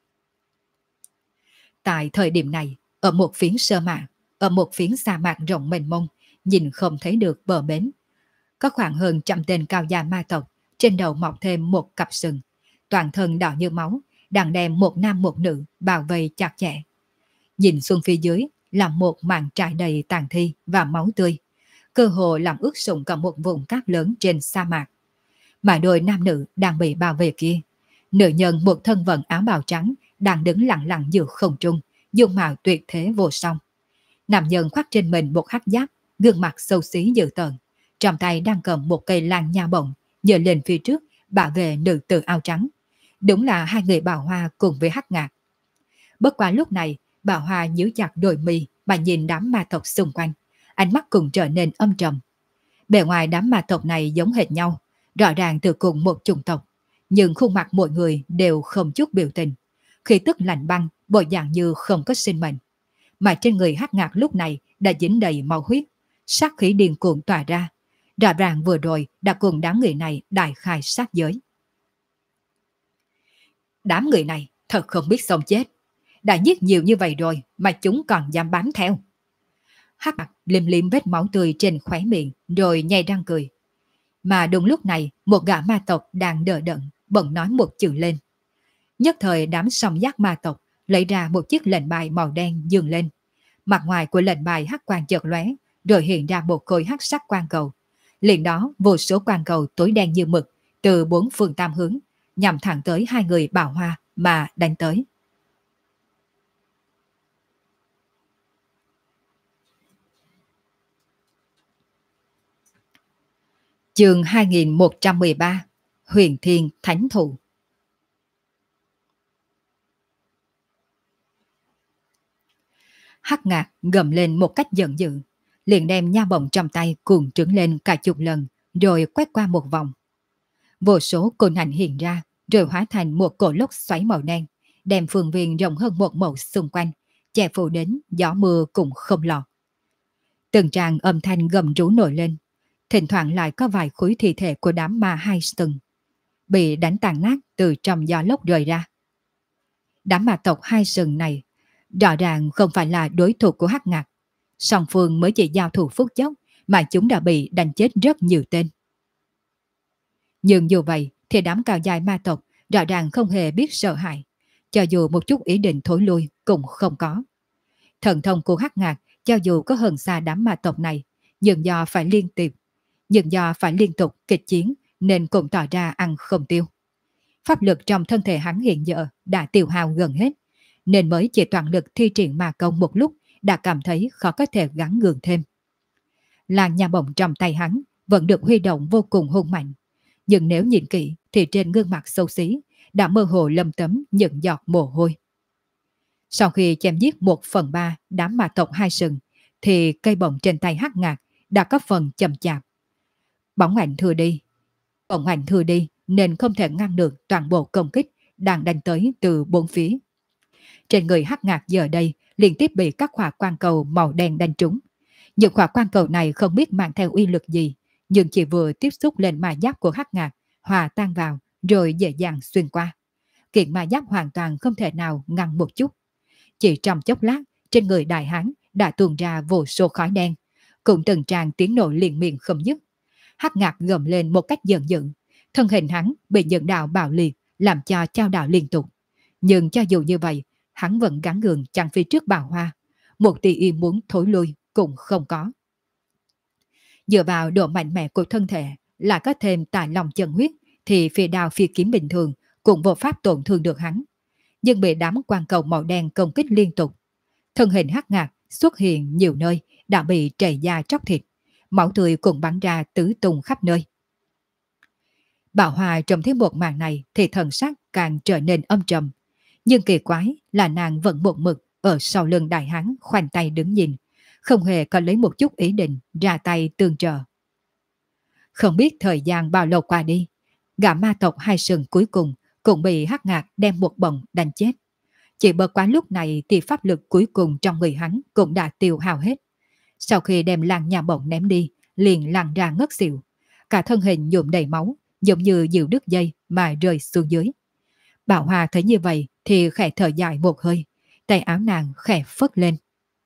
Tại thời điểm này, ở một phiến sa mạc rộng mênh mông, nhìn không thấy được bờ bến. Có khoảng hơn 100 tên cao gia ma tộc, trên đầu mọc thêm một cặp sừng, toàn thân đỏ như máu, đang đem một nam một nữ bao vây chặt chẽ. Nhìn xuống phía dưới là một màn trải đầy tàn thi và máu tươi, cơ hồ làm ướt sũng cả một vùng cát lớn trên sa mạc. Mà đôi nam nữ đang bị bao vây kia, nữ nhân một thân vận áo bào trắng đang đứng lặng lặng giữa không trung, dung mạo tuyệt thế vô song. Nam nhân khoác trên mình một hắc giáp, gương mặt xấu xí dữ tợn, trong tay đang cầm một cây lan nha bổng, giơ lên phía trước bảo vệ nữ tử áo trắng. Đúng là hai người Bảo Hoa cùng với Hắc Ngạc. Bất quá lúc này, Bảo Hoa nhíu chặt đôi mi mà nhìn đám ma tộc xung quanh, ánh mắt cũng trở nên âm trầm. Bề ngoài đám ma tộc này giống hệt nhau, rõ ràng từ cùng một chủng tộc, nhưng khuôn mặt mỗi người đều không chút biểu tình, khí tức lạnh băng, bộ dạng như không có sinh mệnh. Mà trên người Hắc Ngạc lúc này đã dính đầy máu huyết, sát khí điên cuồng tỏa ra, rõ ràng vừa rồi đã cùng đám người này đại khai sát giới. Đám người này thật không biết sống chết, đã giết nhiều như vậy rồi mà chúng còn dám bám theo. Hắc Ngạc liếm liếm vết máu tươi trên khóe miệng rồi nhai răng cười. Mà đúng lúc này một gã ma tộc đang đờ đẫn bỗng nói một chữ lên. Nhất thời đám song giác ma tộc lấy ra một chiếc lệnh bài màu đen dường lên. Mặt ngoài của lệnh bài hắc quang chợt lóe, rồi hiện ra một khối hắc sắc quang cầu. Liền đó vô số quang cầu tối đen như mực từ bốn phương tám hướng nhằm thẳng tới hai người Bảo Hoa mà đánh tới. Chương 2113 Huyền Thiên Thánh Thụ. Hắc Ngạc gầm lên một cách giận dữ, liền đem nha bổng trong tay cuồng trứng lên cả chục lần, rồi quét qua một vòng. Vô số côn ảnh hiện ra, rồi hóa thành một cổ lốc xoáy màu đen, đem phương viên rộng hơn một mẫu xung quanh, che phủ đến gió mưa cũng không lọt. Từng tràng âm thanh gầm rú nổi lên, thỉnh thoảng lại có vài khối thi thể của đám ma hai sừng bị đánh tàn nát từ trong gió lốc rời ra. Đám ma tộc hai sừng này rõ ràng không phải là đối thủ của Hắc Ngạc, song phương mới chỉ giao thủ phút chốc mà chúng đã bị đánh chết rất nhiều tên. Nhưng dù vậy thì đám cao dài ma tộc rõ ràng không hề biết sợ hãi, cho dù một chút ý định thối lui cũng không có. Thần thông của Hắc Ngạc cho dù có hơn xa đám ma tộc này, nhưng do phải liên tục kịch chiến nên cũng tỏ ra ăn không tiêu. Pháp lực trong thân thể hắn hiện giờ đã tiêu hao gần hết, nên mới chỉ toàn lực thi triển ma công một lúc đã cảm thấy khó có thể gắng gượng thêm. Làn nhà bổng trong tay hắn vẫn được huy động vô cùng hung mạnh, nhưng nếu nhìn kỹ thì trên gương mặt xấu xí đã mơ hồ lấm tấm những giọt mồ hôi. Sau khi chém giết 1/3 đám ma tộc hai sừng, thì cây bổng trên tay Hắc Ngạc đã có phần chậm chạp. Bổng ảnh thừa đi nên không thể ngăn được toàn bộ công kích đang đánh tới từ bốn phía. Trên người Hắc Ngạc giờ đây liên tiếp bị các hỏa quang cầu màu đen đánh trúng. Những hỏa quang cầu này không biết mang theo uy lực gì, nhưng chỉ vừa tiếp xúc lên ma giáp của Hắc Ngạc, hòa tan vào rồi dễ dàng xuyên qua. Kiện ma giáp hoàn toàn không thể nào ngăn một chút. Chỉ trong chốc lát, trên người đại hán đã tuôn ra vô số khói đen, cũng từng tràn tiếng nổ liền miệng không dứt. Hắc Ngạc gầm lên một cách giận dữ, thân hình hắn bị những đạo bạo liệt làm cho chao đảo liên tục. Nhưng cho dù như vậy, hắn vẫn gắng gượng chặn phía trước Bảo Hoa, một tia ý muốn thối lui cũng không có. Dựa vào độ mạnh mẽ của thân thể, lại có thêm tài lòng chân huyết, thì phi đao phi kiếm bình thường cũng vô pháp tổn thương được hắn. Nhưng bị đám quang cầu màu đen công kích liên tục. Thân hình hắc ngạc xuất hiện nhiều nơi đã bị trầy da tróc thịt, máu tươi cũng bắn ra tứ tung khắp nơi. Bảo Hoa trông thấy một màn này thì thần sắc càng trở nên âm trầm. Nhưng kỳ quái là nàng vẫn một mực ở sau lưng đại hán khoanh tay đứng nhìn, không hề có lấy một chút ý định ra tay tương trợ. Không biết thời gian bao lâu qua đi, gã ma tộc hai sừng cuối cùng cũng bị hắc ngạc đem một bổng đánh chết. Chỉ bất quá lúc này thì pháp lực cuối cùng trong người hắn cũng đã tiêu hao hết. Sau khi đem làng nhà bổng ném đi, liền lăn ra ngất xỉu. Cả thân hình nhuộm đầy máu, giống như diều đứt dây mà rơi xuống dưới. Bảo Hoa thấy như vậy thì khẽ thở dài một hơi, tay áo nàng khẽ phất lên.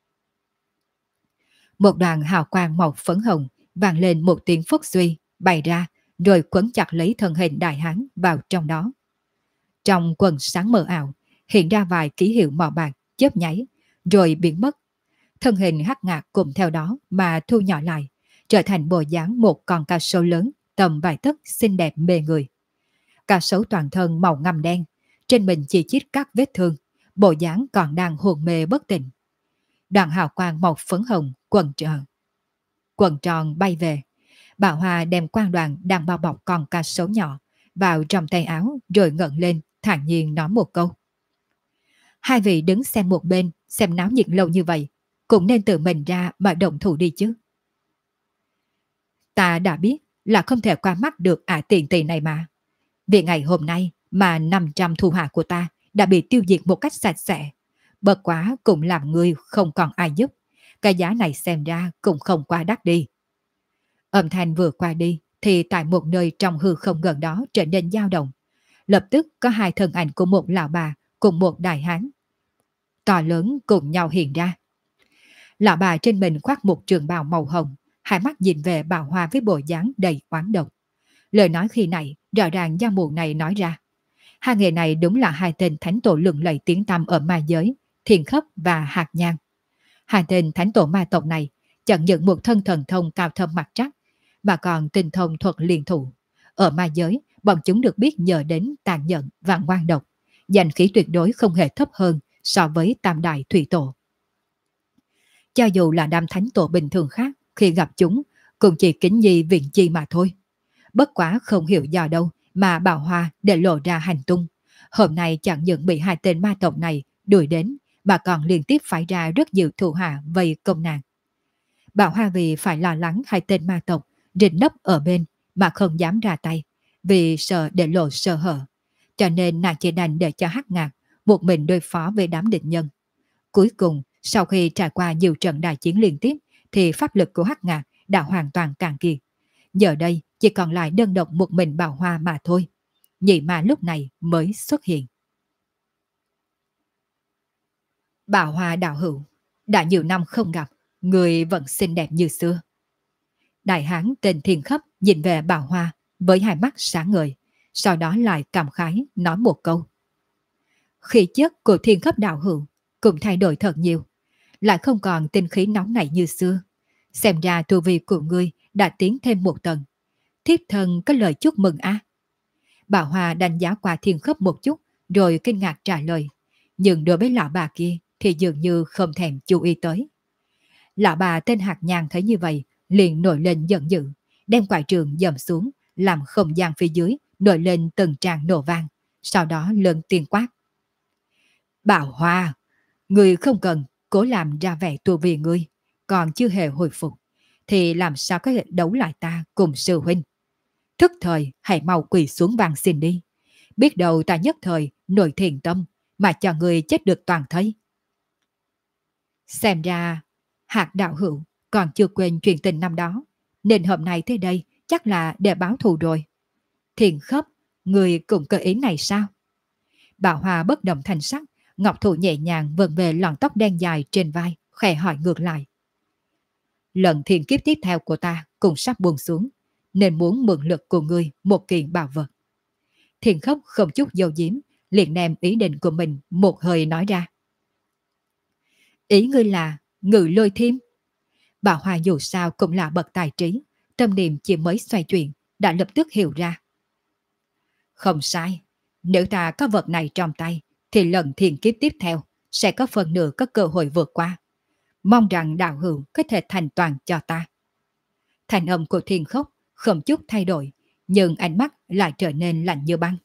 Một đoàn hào quang màu phấn hồng vang lên một tiếng phất suy, bay ra, rồi quấn chặt lấy thân hình đại hán vào trong đó. Trong quần sáng mờ ảo, hiện ra vài ký hiệu màu bạc chớp nháy, rồi biến mất. Thân hình hắc ngạc cùng theo đó mà thu nhỏ lại, trở thành bộ dáng một con cá sấu lớn tầm vài tấc xinh đẹp mê người. Cá sấu toàn thân màu ngăm đen, trên mình chỉ chít các vết thương, bộ dáng còn đang hồn mê bất tỉnh. Đoàn hào quang màu phấn hồng quần tròn bay về. Bảo Hoa đem quang đoàn đang bao bọc con cá sấu nhỏ vào trong tay áo, rồi ngẩng lên thản nhiên nói một câu. Hai vị đứng xem một bên, xem náo nhiệt lâu như vậy, cũng nên tự mình ra mà động thủ đi chứ. Ta đã biết là không thể qua mắt được tiền tỷ này mà. Vì ngày hôm nay mà 500 thủ hạ của ta đã bị tiêu diệt một cách sạch sẽ. Bất quá cũng làm người không còn ai giúp. Cái giá này xem ra cũng không quá đắt đi. Âm thanh vừa qua đi thì tại một nơi trong hư không gần đó trở nên dao động. Lập tức có hai thân ảnh của một lão bà cùng một đại hán to lớn cùng nhau hiện ra. Lão bà trên mình khoác một trường bào màu hồng, hai mắt nhìn về Bảo Hoa với bộ dáng đầy oán độc. Lời nói khi này rõ ràng do mụ này nói ra. Hai người này đúng là hai tên thánh tổ lừng lẫy tiếng tăm ở ma giới, Thiên Khấp và Hạt Nhang. Hai tên thánh tổ ma tộc này chẳng những một thân thần thông cao thâm mặt trắc, mà còn tinh thông thuật liên thủ. Ở ma giới, bọn chúng được biết nhờ đến tàn nhẫn và ngoan độc, danh khí tuyệt đối không hề thấp hơn so với tam đại thủy tổ. Cho dù là đám thánh tổ bình thường khác, khi gặp chúng cũng chỉ kính nhi viện chi mà thôi. Bất quá không hiểu do đâu mà Bảo Hoa để lộ ra hành tung. Hôm nay chẳng những bị hai tên ma tộc này đuổi đến, mà còn liên tiếp phải ra rất nhiều thủ hạ vây công nàng. Bảo Hoa vì phải lo lắng hai tên ma tộc rình nấp ở bên mà không dám ra tay, vì sợ để lộ sơ hở. Cho nên nàng chỉ đành để cho Hắc Ngạc một mình đối phó với đám địch nhân. Cuối cùng, sau khi trải qua nhiều trận đại chiến liên tiếp, thì pháp lực của Hắc Ngạc đã hoàn toàn cạn kiệt. Giờ đây chỉ còn lại đơn độc một mình Bảo Hoa mà thôi. Nhị ma lúc này mới xuất hiện. Bảo Hoa đạo hữu, đã nhiều năm không gặp, người vẫn xinh đẹp như xưa. Đại hán tên Thiên Khấp nhìn về Bảo Hoa với hai mắt sáng ngời, sau đó lại cảm khái nói một câu. Khí chất của Thiên Khấp đạo hữu cũng thay đổi thật nhiều, lại không còn tinh khí nóng nảy như xưa. Xem ra tu vi của ngươi đã tiến thêm một tầng. Thiếp thân có lời chúc mừng á. Bảo Hoa đánh giá qua Thiên Khấp một chút, rồi kinh ngạc trả lời. Nhưng đối với lão bà kia thì dường như không thèm chú ý tới. Lão bà tên Hạt Nhang thấy như vậy, liền nổi lên giận dữ, đem quải trường dầm xuống, làm không gian phía dưới nổi lên từng tràng nổ vang, sau đó lớn tiếng quát. Bảo Hoa, ngươi không cần cố làm ra vẻ tu vì ngươi, còn chưa hề hồi phục, thì làm sao có thể đấu lại ta cùng sư huynh. Thức thời hãy mau quỳ xuống van xin đi, biết đâu ta nhất thời nổi thiện tâm mà cho ngươi chết được toàn thây. Xem ra Hạt đạo hữu còn chưa quên chuyện tình năm đó, nên hôm nay tới đây chắc là để báo thù rồi. Thiên Khấp, người cũng cơ ý này sao? Bảo Hoa bất động thành sắc, ngọc thủ nhẹ nhàng vần về lọn tóc đen dài trên vai, khẽ hỏi ngược lại. Lần thiên kiếp tiếp theo của ta cũng sắp buông xuống, nên muốn mượn lực của ngươi một kiện bảo vật. Thiên Khấp không chút dầu diếm, liền đem ý định của mình một hơi nói ra. Ý ngươi là Ngự Lôi Thiêm? Bà Hoa dù sao cũng là bậc tài trí, tâm niệm chỉ mới xoay chuyển, đã lập tức hiểu ra. Không sai, nếu ta có vật này trong tay, thì lần thiên kiếp tiếp theo sẽ có phần nửa có cơ hội vượt qua. Mong rằng đạo hữu có thể thành toàn cho ta. Thành âm của Thiên Khốc không chút thay đổi, nhưng ánh mắt lại trở nên lạnh như băng.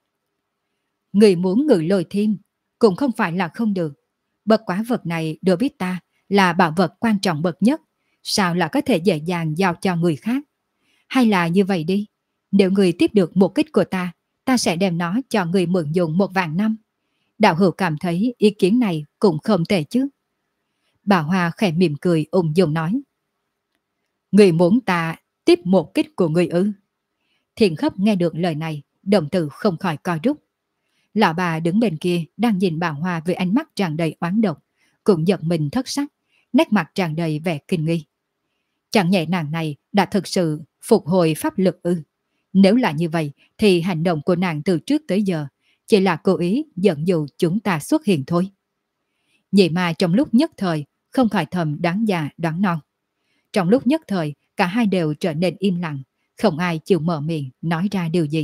Người muốn Ngự Lôi Thiêm cũng không phải là không được. Bất quá vật này đối với ta là bảo vật quan trọng bậc nhất, sao là có thể dễ dàng giao cho người khác. Hay là như vậy đi, nếu người tiếp được một kích của ta, ta sẽ đem nó cho người mượn dùng 1.000 năm. Đạo hữu cảm thấy ý kiến này cũng không tệ chứ. Bà Hoa khẽ mỉm cười ung dung nói. Người muốn ta tiếp một kích của người ư? Thiện Khấp nghe được lời này, đồng tử không khỏi co rút. Lão bà đứng bên kia đang nhìn bà Hoa với ánh mắt tràn đầy oán độc, cũng giật mình thất sắc, nét mặt tràn đầy vẻ kinh nghi. Chẳng nhẹ nàng này đã thực sự phục hồi pháp lực ư? Nếu là như vậy thì hành động của nàng từ trước tới giờ chỉ là cố ý dẫn dụ chúng ta xuất hiện thôi. Vậy mà trong lúc nhất thời không khỏi thầm đoán già đoán non. Trong lúc nhất thời cả hai đều trở nên im lặng, không ai chịu mở miệng nói ra điều gì.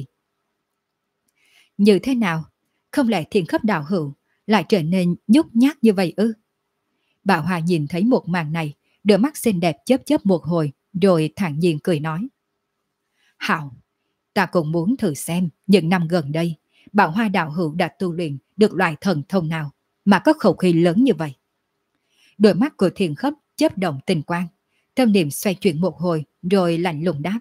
Như thế nào? Không lẽ Thiên Khấp đạo hữu lại trở nên nhút nhát như vậy ư? Bà Hoa nhìn thấy một màn này, đôi mắt xinh đẹp chớp chớp một hồi, rồi thản nhiên cười nói. Hảo, ta cũng muốn thử xem những năm gần đây, Bảo Hoa đạo hữu đã tu luyện được loại thần thông nào mà có khẩu khí lớn như vậy. Đôi mắt của Thiên Khấp chớp động tình quang, tâm niệm xoay chuyển một hồi rồi lạnh lùng đáp.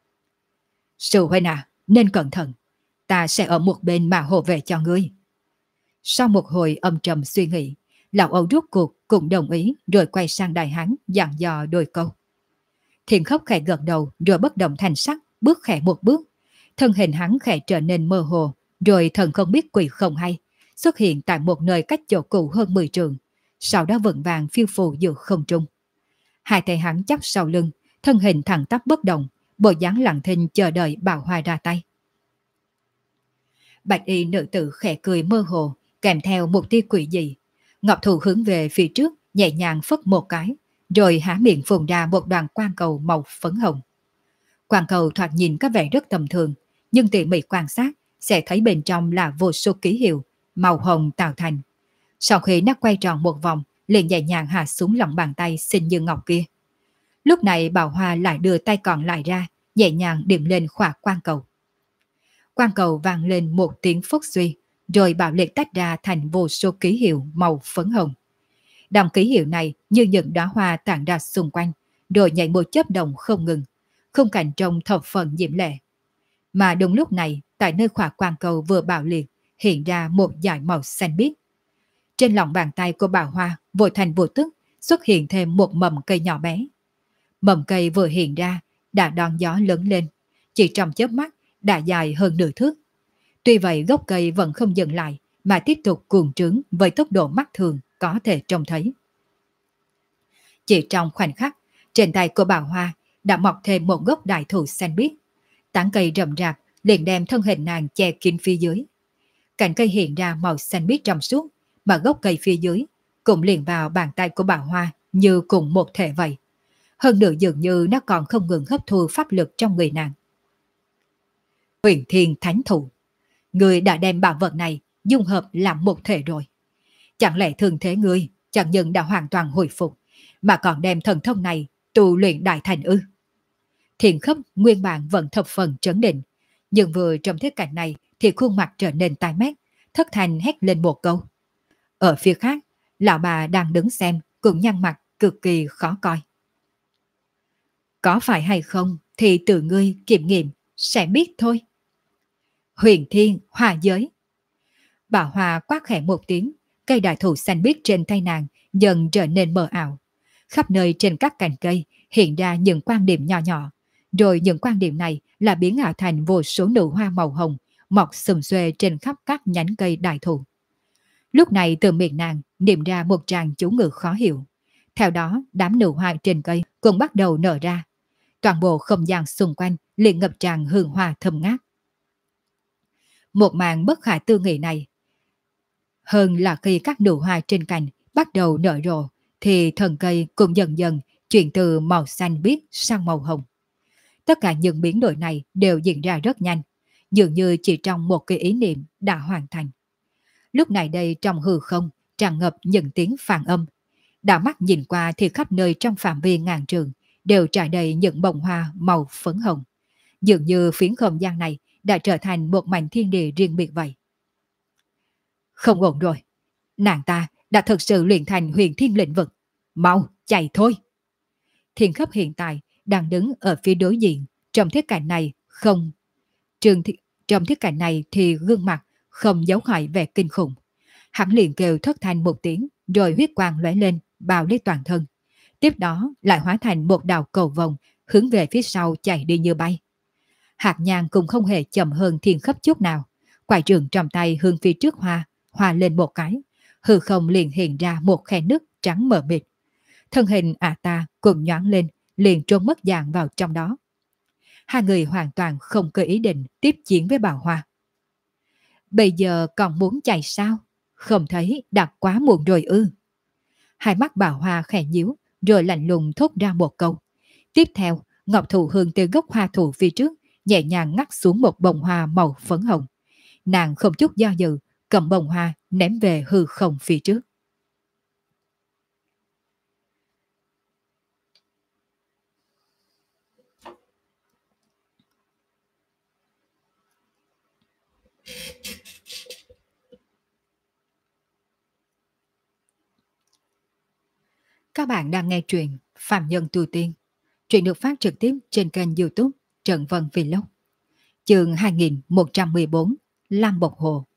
Sư huynh à, nên cẩn thận, ta sẽ ở một bên mà hộ vệ cho ngươi. Sau một hồi âm trầm suy nghĩ, lão Âu rút cuộc cũng đồng ý rồi quay sang đại hán dặn dò đôi câu. Thiên Khốc khẽ gật đầu rồi bất động thành sắc, bước khẽ một bước. Thân hình hắn khẽ trở nên mơ hồ, rồi thần không biết quỷ không hay, xuất hiện tại một nơi cách chỗ cũ hơn 10 trượng, sau đó vững vàng phiêu phù giữa không trung. Hai tay hắn chắp sau lưng, thân hình thẳng tắp bất động, bộ dáng lặng thinh chờ đợi Bảo Hoa ra tay. Bạch y nữ tử khẽ cười mơ hồ, kèm theo một tia quỷ dị. Ngọc Thụ hướng về phía trước, nhẹ nhàng phất một cái, rồi há miệng phun ra một đoàn quang cầu màu phấn hồng. Quang cầu thoạt nhìn có vẻ rất tầm thường, nhưng tỉ mỉ quan sát sẽ thấy bên trong là vô số ký hiệu màu hồng tạo thành. Sau khi nó quay tròn một vòng, liền nhẹ nhàng hạ xuống lòng bàn tay xinh như ngọc kia. Lúc này Bảo Hoa lại đưa tay còn lại ra, nhẹ nhàng điểm lên khỏa quang cầu. Quang cầu vang lên một tiếng phốc suy, rồi bạo liệt tách ra thành vô số ký hiệu màu phấn hồng. Đám ký hiệu này như những đóa hoa tản ra xung quanh, rồi nhảy một chớp đồng không ngừng, khung cảnh trông thập phần diễm lệ. Mà đúng lúc này, tại nơi khỏa quang cầu vừa bạo liệt, hiện ra một dải màu xanh biếc. Trên lòng bàn tay của Bảo Hoa vội thành vô tức xuất hiện thêm một mầm cây nhỏ bé. Mầm cây vừa hiện ra đã đón gió lớn lên, chỉ trong chớp mắt đã dài hơn nửa thước. Tuy vậy gốc cây vẫn không dừng lại mà tiếp tục cuồng trướng với tốc độ mắt thường có thể trông thấy. Chỉ trong khoảnh khắc, trên tay của Bảo Hoa đã mọc thêm một gốc đại thụ xanh biếc. Tán cây rậm rạp liền đem thân hình nàng che kín phía dưới. Cành cây hiện ra màu xanh biếc trong suốt, mà gốc cây phía dưới cũng liền vào bàn tay của Bảo Hoa như cùng một thể vậy. Hơn nữa dường như nó còn không ngừng hấp thu pháp lực trong người nàng. Huyền Thiên Thánh Thụ, ngươi đã đem bảo vật này dung hợp làm một thể rồi. Chẳng lẽ thường thế ngươi chẳng những đã hoàn toàn hồi phục, mà còn đem thần thông này tu luyện đại thành ư? Thiền Khấp nguyên bản vẫn thập phần trấn định, nhưng vừa trong thế cảnh này thì khuôn mặt trở nên tái mét, thất thanh hét lên một câu. Ở phía khác, lão bà đang đứng xem cũng nhăn mặt cực kỳ khó coi. Có phải hay không thì tự ngươi kiểm nghiệm sẽ biết thôi. Huyền Thiên Hòa Giới. Bảo Hoa quát khẽ một tiếng, cây đại thụ xanh biếc trên tay nàng dần trở nên mờ ảo. Khắp nơi trên các cành cây hiện ra những quan điểm nhỏ nhỏ, rồi những quan điểm này là biến ảo thành vô số nụ hoa màu hồng mọc xùm xuê trên khắp các nhánh cây đại thụ. Lúc này từ miệng nàng niệm ra một tràng chú ngữ khó hiểu. Theo đó đám nụ hoa trên cây cũng bắt đầu nở ra. Toàn bộ không gian xung quanh liền ngập tràn hương hoa thơm ngát. Một màn bất khả tư nghị này hơn là khi các nụ hoa trên cành bắt đầu nở rộ, thì thân cây cũng dần dần chuyển từ màu xanh biếc sang màu hồng. Tất cả những biến đổi này đều diễn ra rất nhanh, dường như chỉ trong một cái ý niệm đã hoàn thành. Lúc này đây trong hư không tràn ngập những tiếng phản âm. Đảo mắt nhìn qua thì khắp nơi trong phạm vi ngàn trường đều trải đầy những bông hoa màu phấn hồng. Dường như phiến không gian này đã trở thành một mảnh thiên địa riêng biệt vậy. Không ổn rồi, nàng ta đã thực sự luyện thành huyền thiên lĩnh vực. Mau, chạy thôi! Thiên Khấp hiện tại đang đứng ở phía đối diện. Trong thiết cảnh này không... Trong thiết cảnh này thì gương mặt không giấu khỏi vẻ kinh khủng. Hắn liền kêu thất thanh một tiếng, rồi huyết quang lóe lên, bao lấy toàn thân. Tiếp đó lại hóa thành một đạo cầu vồng, hướng về phía sau chạy đi như bay. Hạt nhang cũng không hề chậm hơn Thiên Khấp chút nào. Quải trường trong tay hướng phía trước hoa lên một cái, hư không liền hiện ra một khe nứt trắng mờ mịt. Thân hình ta cùng nhoáng lên, liền trốn mất dạng vào trong đó. Hai người hoàn toàn không có ý định tiếp chiến với Bảo Hoa. Bây giờ còn muốn chạy sao? Không thấy đã quá muộn rồi ư? Hai mắt Bảo Hoa khẽ nhíu, rồi lạnh lùng thốt ra một câu. Tiếp theo, Ngọc Thụ hướng từ gốc hoa thụ phía trước, nhẹ nhàng ngắt xuống một bông hoa màu phấn hồng. Nàng không chút do dự, cầm bông hoa ném về hư không phía trước. Các bạn đang nghe truyện Phạm Nhân Tu Tiên. Truyện được phát trực tiếp trên kênh YouTube Trần Vân Vlog. Chương 2114, Lam Bộc Hồ.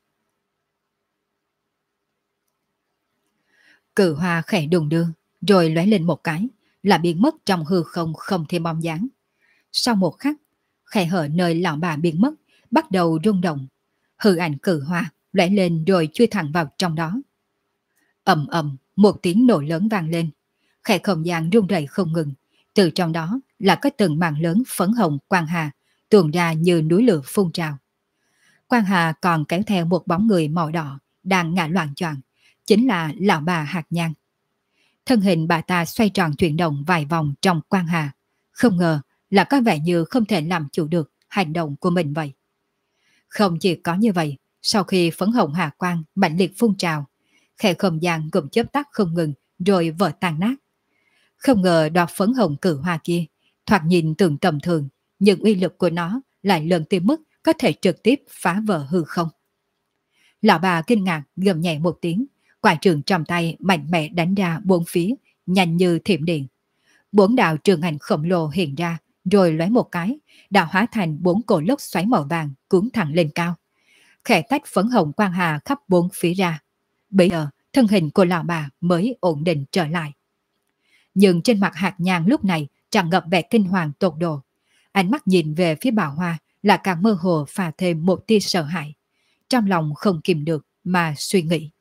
Cự hoa khẽ đùng đưa, rồi lóe lên một cái, là biến mất trong hư không không thêm bóng dáng. Sau một khắc, khe hở nơi lão bà biến mất, bắt đầu rung động. Hư ảnh cự hoa lóe lên rồi chui thẳng vào trong đó. Ầm ầm, một tiếng nổ lớn vang lên. Khe không gian rung rẩy không ngừng. Từ trong đó là có từng màn lớn phấn hồng quang hà tuôn ra như núi lửa phun trào. Quang hà còn kéo theo một bóng người màu đỏ đang ngã loạn choạng, chính là lão bà Hạt Nhang. Thân hình bà ta xoay tròn chuyển động vài vòng trong quang hà, không ngờ là có vẻ như không thể làm chủ được hành động của mình vậy. Không chỉ có như vậy, sau khi phấn hồng hà quang mạnh liệt phun trào, khe không gian cũng chớp tắt không ngừng rồi vỡ tan nát. Không ngờ đoạt phấn hồng cử hoa kia, thoạt nhìn tưởng tầm thường, nhưng uy lực của nó lại lớn tới mức có thể trực tiếp phá vỡ hư không. Lão bà kinh ngạc gầm nhẹ một tiếng, quải trường trong tay mạnh mẽ đánh ra bốn phía, nhanh như thiểm điện. Bốn đạo trường ảnh khổng lồ hiện ra, rồi lóe một cái, đã hóa thành bốn cổ lốc xoáy màu vàng cuốn thẳng lên cao. Khẽ tách phấn hồng quang hà khắp bốn phía ra. Bây giờ, thân hình của lão bà mới ổn định trở lại. Nhưng trên mặt Hạt Nhang lúc này tràn ngập vẻ kinh hoàng tột độ. Ánh mắt nhìn về phía Bảo Hoa là càng mơ hồ pha thêm một tia sợ hãi. Trong lòng không kìm được mà suy nghĩ.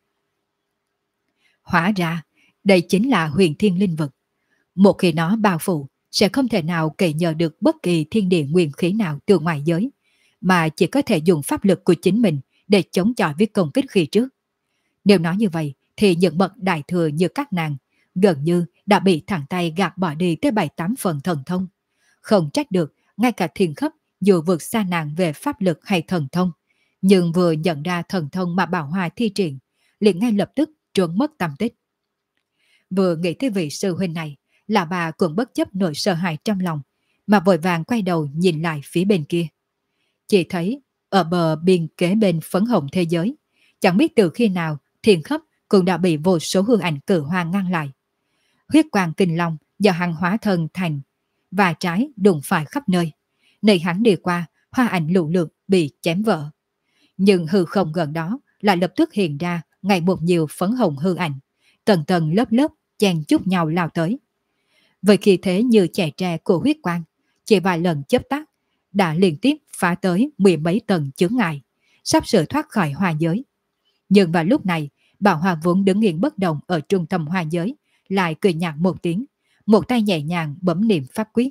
Hóa ra, đây chính là huyền thiên linh vực. Một khi nó bao phủ, sẽ không thể nào cậy nhờ được bất kỳ thiên địa nguyên khí nào từ ngoài giới, mà chỉ có thể dùng pháp lực của chính mình để chống chọi với công kích khi trước. Nếu nói như vậy, thì những bậc đại thừa như các nàng gần như đã bị thẳng tay gạt bỏ đi tới 7-8 phần thần thông. Không trách được, ngay cả Thiên Khấp dù vượt xa nàng về pháp lực hay thần thông, nhưng vừa nhận ra thần thông mà Bảo Hoa thi triển, liền ngay lập tức trốn mất tâm tích. Vừa nghĩ tới vị sư huynh này, là bà cũng bất chấp nỗi sợ hãi trong lòng, mà vội vàng quay đầu nhìn lại phía bên kia. Chỉ thấy, ở bờ biên kế bên phấn hồng thế giới, chẳng biết từ khi nào Thiên Khấp cũng đã bị vô số hương ảnh cử hoa ngăn lại. Huyết quang kinh long do hắn hóa thân thành và trái đụng phải khắp nơi. Nơi hắn đi qua, hoa ảnh lũ lượt bị chém vỡ. Nhưng hư không gần đó lại lập tức hiện ra ngày một nhiều phấn hồng hư ảnh, tầng tầng lớp lớp chen chúc nhau lao tới. Với khí thế như trẻ tre của huyết quang, chỉ vài lần chớp tắt đã liên tiếp phá tới 10 mấy tầng chướng ngại, sắp sửa thoát khỏi hoa giới. Nhưng vào lúc này, Bảo Hoa vốn đứng yên bất động ở trung tâm hoa giới, lại cười nhạt một tiếng, một tay nhẹ nhàng bấm niệm pháp quyết.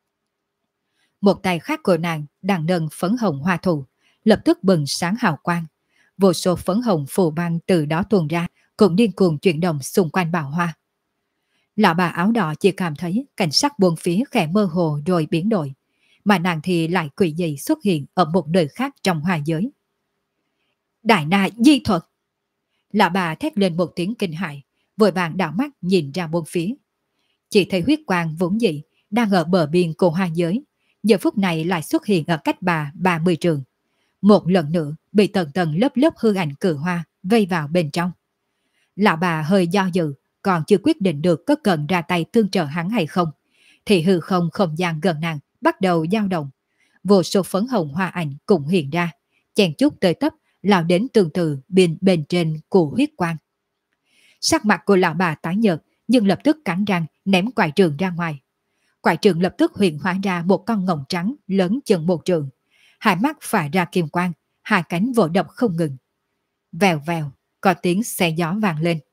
Một tay khác của nàng đang nâng phấn hồng hoa thụ, lập tức bừng sáng hào quang. Vô số phấn hồng phù băng từ đó tuôn ra, cũng điên cuồng chuyển động xung quanh Bảo Hoa. Lão bà áo đỏ chỉ cảm thấy cảnh sắc buồn phía khẽ mơ hồ rồi biến đổi, mà nàng thì lại quỷ dị xuất hiện ở một nơi khác trong hoa giới. Đại na di thuật! Lão bà thét lên một tiếng kinh hãi, vội vàng đảo mắt nhìn ra bốn phía. Chỉ thấy huyết quang vốn dị đang ở bờ biên của hoa giới, giờ phút này lại xuất hiện ở cách bà 30 trường. Một lần nữa bị tầng tầng lớp lớp hư ảnh cử hoa vây vào bên trong. Lão bà hơi do dự, còn chưa quyết định được có cần ra tay tương trợ hắn hay không, thì hư không không gian gần nàng bắt đầu dao động. Vô số phấn hồng hoa ảnh cũng hiện ra, chen chúc tới tấp lao đến tương tự bên trên của huyết quang. Sắc mặt của lão bà tái nhợt, nhưng lập tức cắn răng ném quải trường ra ngoài. Quải trường lập tức hiện hóa ra một con ngỗng trắng lớn chừng một trường, hai mắt phả ra kim quang, hai cánh vỗ động không ngừng. Vèo vèo, có tiếng xe gió vang lên.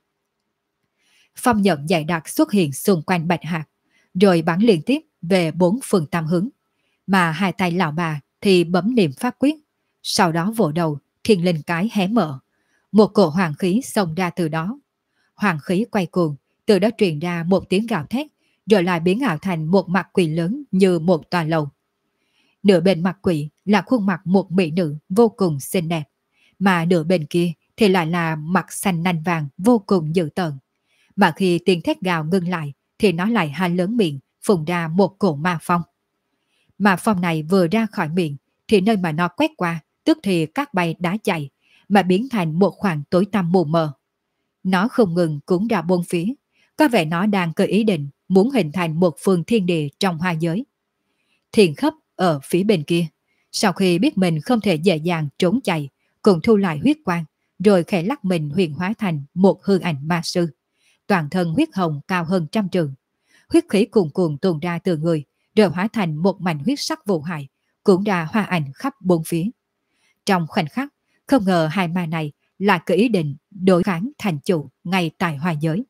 Phong nhận dày đặc xuất hiện xung quanh Bạch Hạc, rồi bắn liên tiếp về bốn phương tam hướng, mà hai tay lão bà thì bấm niệm pháp quyết, sau đó vỗ đầu, thiên linh cái hé mở, một cổ hoàng khí xông ra từ đó. Hoàng khí quay cuồng, từ đó truyền ra một tiếng gào thét, rồi lại biến ảo thành một mặt quỷ lớn như một tòa lầu. Nửa bên mặt quỷ là khuôn mặt một mỹ nữ vô cùng xinh đẹp, mà nửa bên kia thì lại là mặt xanh nanh vàng vô cùng dữ tợn. Mà khi tiếng thét gào ngưng lại thì nó lại há lớn miệng, phun ra một cổ ma phong. Ma phong này vừa ra khỏi miệng thì nơi mà nó quét qua tức thì cát bay đá chạy, mà biến thành một khoảng tối tăm mù mờ. Nó không ngừng cuốn ra bốn phía, có vẻ nó đang có ý định muốn hình thành một phương thiên địa trong hoa giới. Thiền khắp ở phía bên kia, sau khi biết mình không thể dễ dàng trốn chạy, cùng thu lại huyết quang, rồi khẽ lắc mình huyền hóa thành một hư ảnh ma sư. Toàn thân huyết hồng cao hơn 100 trượng, huyết khí cuồn cuộn tuôn ra từ người, rồi hóa thành một mảnh huyết sắc vô hại, cuốn ra hoa ảnh khắp bốn phía. Trong khoảnh khắc, không ngờ hai ma này lại có ý định đối kháng thành chủ ngay tại hoa giới.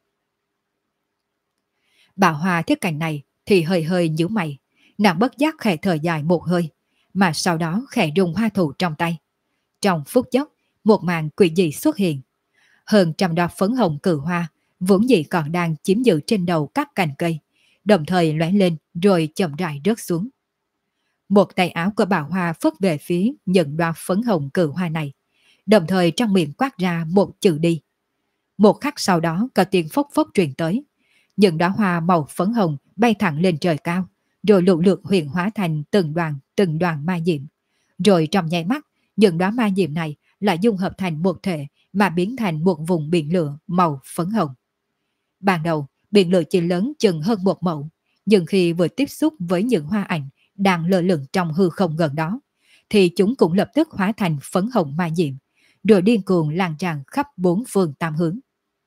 Bà Hoa thấy cảnh này thì hơi hơi nhíu mày, nàng bất giác khẽ thở dài một hơi, mà sau đó khẽ rung hoa thủ trong tay. Trong phút chốc, một màn quỷ dị xuất hiện. Hơn 100 đoá phấn hồng cử hoa vốn dĩ còn đang chiếm giữ trên đầu các cành cây, đồng thời lóe lên rồi chậm rãi rớt xuống. Một tay áo của bà Hoa phất về phía những đoá phấn hồng cử hoa này, đồng thời trong miệng quát ra một chữ đi. Một khắc sau đó có tiếng phốc phốc truyền tới, những đóa hoa màu phấn hồng bay thẳng lên trời cao, rồi lũ lượt huyền hóa thành từng đoàn ma diệm. Rồi trong nháy mắt, những đóa ma diệm này lại dung hợp thành một thể mà biến thành một vùng biển lửa màu phấn hồng. Ban đầu, biển lửa chỉ lớn chừng hơn một mẫu, nhưng khi vừa tiếp xúc với những hoa ảnh đang lơ lửng trong hư không gần đó, thì chúng cũng lập tức hóa thành phấn hồng ma diệm, rồi điên cuồng lan tràn khắp bốn phương tam hướng.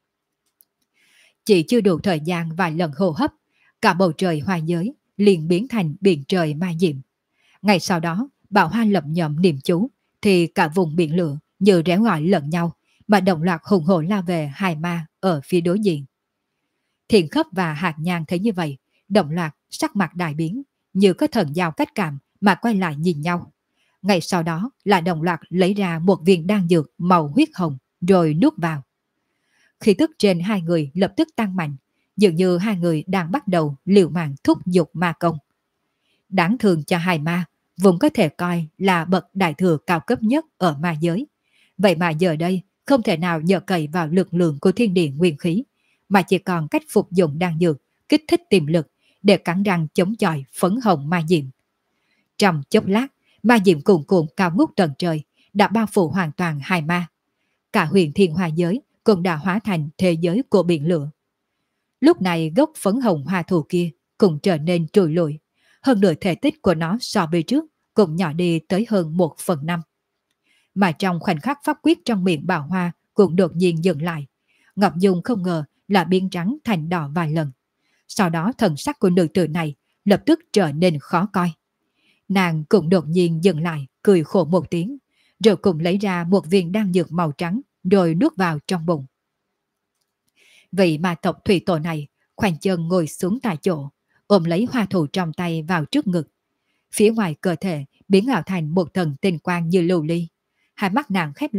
Chỉ chưa đủ thời gian vài lần hô hấp, cả bầu trời hoa giới liền biến thành biển trời ma diệm. Ngay sau đó, Bảo Hoa lẩm nhẩm niệm chú, thì cả vùng biển lửa như réo gọi lẫn nhau, mà đồng loạt hùng hổ lao về hai ma ở phía đối diện. Thiện Khấp và Hạt Nhang thấy như vậy, đồng loạt sắc mặt đại biến, như có thần giao cách cảm mà quay lại nhìn nhau. Ngay sau đó là đồng loạt lấy ra một viên đan dược màu huyết hồng rồi nuốt vào. Khí tức trên hai người lập tức tăng mạnh, dường như hai người đang bắt đầu liều mạng thúc giục ma công. Đáng thương cho hai ma, vốn có thể coi là bậc đại thừa cao cấp nhất ở ma giới. Vậy mà giờ đây không thể nào nhờ cậy vào lực lượng của thiên địa nguyên khí, mà chỉ còn cách phục dụng đan dược, kích thích tiềm lực để cắn răng chống chọi phấn hồng ma diệm. Trong chốc lát, ma diệm cuồn cuộn cao ngút tận trời, đã bao phủ hoàn toàn hai ma. Cả huyền thiên hoa giới cũng đã hóa thành thế giới của biển lửa. Lúc này gốc phấn hồng hoa thù kia cũng trở nên trùi lùi, hơn nửa thể tích của nó so với trước cũng nhỏ đi tới hơn 1/5. Mà trong khoảnh khắc pháp quyết trong miệng Bảo Hoa cũng đột nhiên dừng lại. Ngọc Dung không ngờ là biến trắng thành đỏ vài lần. Sau đó thần sắc của nữ tử này lập tức trở nên khó coi. Nàng cũng đột nhiên dừng lại, cười khổ một tiếng, rồi cùng lấy ra một viên đan dược màu trắng rồi nuốt vào trong bụng. Vị ma tộc thủy tổ này khoanh chân ngồi xuống tại chỗ, ôm lấy hoa thụ trong tay vào trước ngực. Phía ngoài cơ thể biến ảo thành một thần tinh quang như lưu ly. Hai mắt nàng khép lại,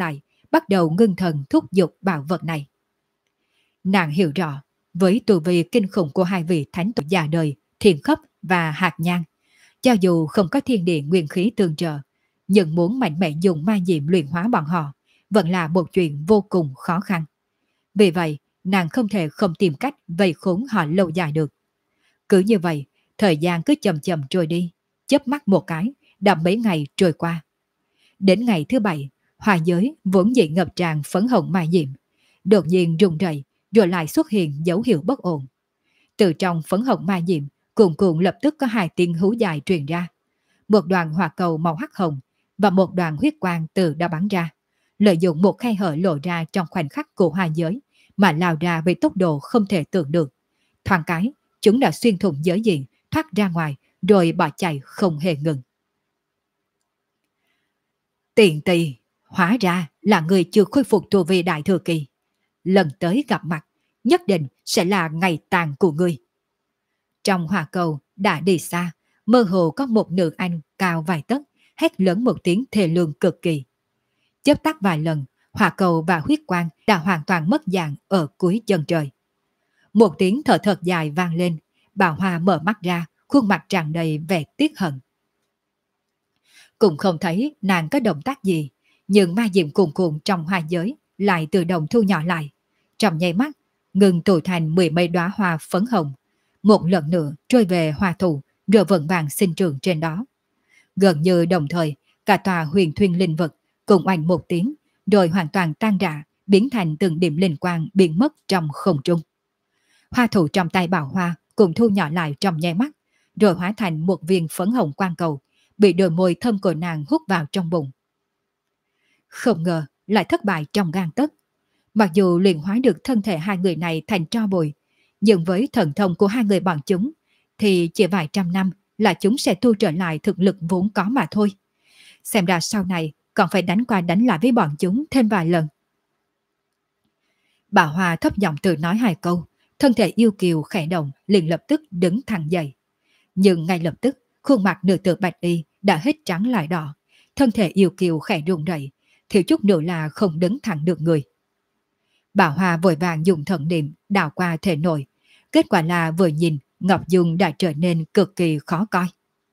bắt đầu ngưng thần thúc giục bảo vật này. Nàng hiểu rõ, với tu vi kinh khủng của hai vị thánh tổ già đời, Thiên Khấp và Hạt Nhang, cho dù không có thiên địa nguyên khí tương trợ, nhưng muốn mạnh mẽ dùng ma diệm luyện hóa bọn họ vẫn là một chuyện vô cùng khó khăn. Vì vậy, nàng không thể không tìm cách vây khốn họ lâu dài được. Cứ như vậy, thời gian cứ chậm chậm trôi đi, chớp mắt một cái, đã mấy ngày trôi qua. Đến ngày thứ 7, hoa giới vốn dĩ ngập tràn phấn hồng ma diệm, đột nhiên rung rẩy, rồi lại xuất hiện dấu hiệu bất ổn. Từ trong phấn hồng ma diệm, cuồn cuộn lập tức có hai tiếng hú dài truyền ra. Một đoàn hỏa cầu màu hắc hồng và một đoàn huyết quang từ đó bắn ra, lợi dụng một khe hở lộ ra trong khoảnh khắc của hoa giới mà lao ra với tốc độ không thể tưởng được. Thoáng cái, chúng đã xuyên thủng giới diện, thoát ra ngoài, rồi bỏ chạy không hề ngừng. Tiền Tỳ, hóa ra là người chưa khôi phục tu vi đại thừa kỳ. Lần tới gặp mặt, nhất định sẽ là ngày tàn của ngươi. Trong hỏa cầu đã đi xa, mơ hồ có một nữ anh cao vài tấc, hét lớn một tiếng thê lương cực kỳ. Chớp tắt vài lần, hỏa cầu và huyết quang đã hoàn toàn mất dạng ở cuối chân trời. Một tiếng thở thật dài vang lên, bà Hoa mở mắt ra, khuôn mặt tràn đầy vẻ tiếc hận. Cũng không thấy nàng có động tác gì, nhưng ma diệm cuồn cuộn trong hoa giới lại tự động thu nhỏ lại. Trong nháy mắt, ngừng tụ thành 10 mấy đóa hoa phấn hồng, một lần nữa trôi về hoa thụ, rồi vững vàng sinh trưởng trên đó. Gần như đồng thời, cả tòa huyền thuyên linh vật cùng oanh một tiếng, rồi hoàn toàn tan rã, biến thành từng điểm linh quang biến mất trong không trung. Hoa thụ trong tay Bảo Hoa cùng thu nhỏ lại trong nháy mắt, rồi hóa thành một viên phấn hồng quang cầu, bị đôi môi thơm của nàng hút vào trong bụng. Không ngờ lại thất bại trong gang tấc. Mặc dù luyện hóa được thân thể hai người này thành tro bụi, nhưng với thần thông của hai người bọn chúng, thì chỉ vài trăm năm là chúng sẽ thu trở lại thực lực vốn có mà thôi. Xem ra sau này còn phải đánh qua đánh lại với bọn chúng thêm vài lần. Bà Hoa thấp giọng tự nói hai câu, thân thể yêu kiều khẽ động liền lập tức đứng thẳng dậy. Nhưng ngay lập tức, khuôn mặt nữ tử bạch y đã hết trắng lại đỏ, thân thể yêu kiều khẽ run rẩy, thiếu chút nữa là không đứng thẳng được người. Bà Hoa vội vàng dùng thần niệm đảo qua thể nội, kết quả là vừa nhìn Ngọc Dung đã trở nên cực kỳ khó coi.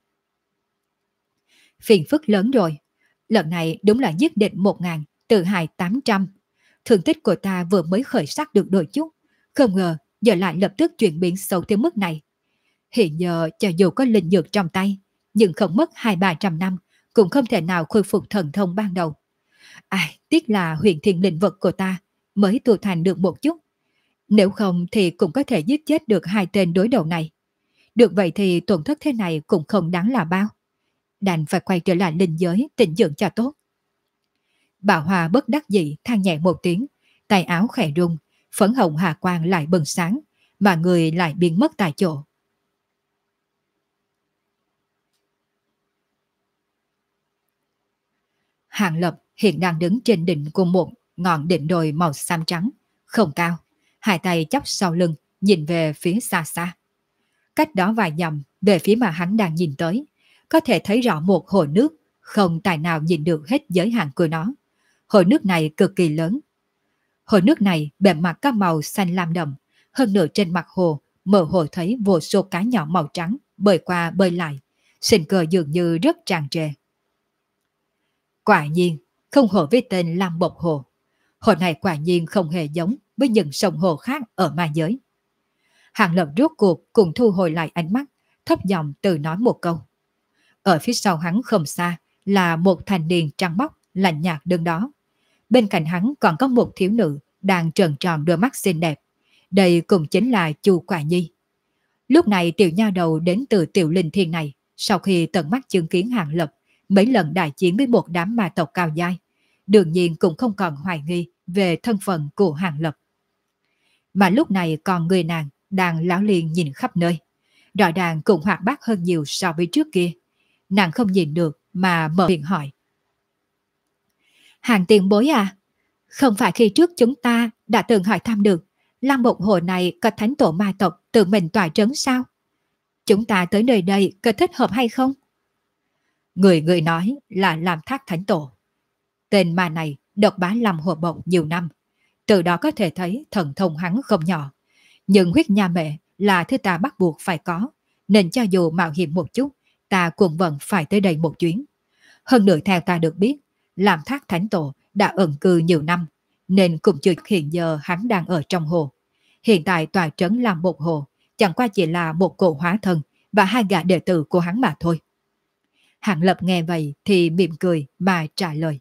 Phiền phức lớn rồi, lần này đúng là giết địch 1000, tự hại 800. Thương tích của ta vừa mới khởi sắc được đôi chút, không ngờ giờ lại lập tức chuyển biến xấu tới mức này. Hiện giờ cho dù có linh dược trong tay, nhưng không mất 200-300 năm cũng không thể nào khôi phục thần thông ban đầu. Ai, tiếc là huyền thiên linh vật của ta mới tu thành được một chút. Nếu không thì cũng có thể giết chết được hai tên đối đầu này. Được vậy thì tổn thất thế này cũng không đáng là bao. Đành phải quay trở lại linh giới tịnh dưỡng cho tốt. Bà Hoa bất đắc dĩ than nhẹ một tiếng, tay áo khẽ rung, phấn hồng hà quang lại bừng sáng, mà người lại biến mất tại chỗ. Hàng Lập hiện đang đứng trên đỉnh của một ngọn đỉnh đồi màu xám trắng, không cao, hai tay chắp sau lưng, nhìn về phía xa xa. Cách đó vài dặm, về phía mà hắn đang nhìn tới, có thể thấy rõ một hồ nước, không tài nào nhìn được hết giới hạn của nó. Hồ nước này cực kỳ lớn. Hồ nước này bề mặt có màu xanh lam đậm, hơn nữa trên mặt hồ mơ hồ thấy vô số cá nhỏ màu trắng bơi qua bơi lại, sinh cơ dường như rất tràn trề. Quả nhiên, không hổ với tên Lam Bộc Hồ. Hồ này quả nhiên không hề giống với những sông hồ khác ở ma giới. Hàng Lập rốt cuộc cùng thu hồi lại ánh mắt, thấp giọng tự nói một câu. Ở phía sau hắn không xa là một thanh niên trắng bóc lạnh nhạt đứng đó. Bên cạnh hắn còn có một thiếu nữ đang trợn tròn đôi mắt xinh đẹp. Đây cũng chính là Chu Quả Nhi. Lúc này tiểu nha đầu đến từ tiểu linh thiên này, sau khi tận mắt chứng kiến Hàng Lập mấy lần đại chiến với một đám ma tộc cao giai, đương nhiên cũng không còn hoài nghi về thân phận của Hàng Lập. Mà lúc này còn người nàng đang láo liên nhìn khắp nơi, rõ ràng cũng hoạt bát hơn nhiều so với trước kia. Nàng không nhìn được mà mở miệng hỏi. Hàng tiền bối à, không phải khi trước chúng ta đã từng hỏi thăm được Lam Bộc Hồ này có thánh tổ ma tộc tự mình tọa trấn sao? Chúng ta tới nơi đây có thích hợp hay không? Người nói là Lam Thác Thánh Tổ. Tên ma này độc bá Lâm Hồ Bộc nhiều năm, từ đó có thể thấy thần thông hắn không nhỏ. Nhưng huyết nha mệ là thứ ta bắt buộc phải có, nên cho dù mạo hiểm một chút, ta cũng vẫn phải tới đây một chuyến. Hơn nữa theo ta được biết, làm thác thánh tổ đã ẩn cư nhiều năm, nên cũng chưa hiện giờ hắn đang ở trong hồ. Hiện tại tòa trấn làm một hồ, chẳng qua chỉ là một cổ hóa thân và hai gã đệ tử của hắn mà thôi. Hạng Lập nghe vậy thì mỉm cười mà trả lời.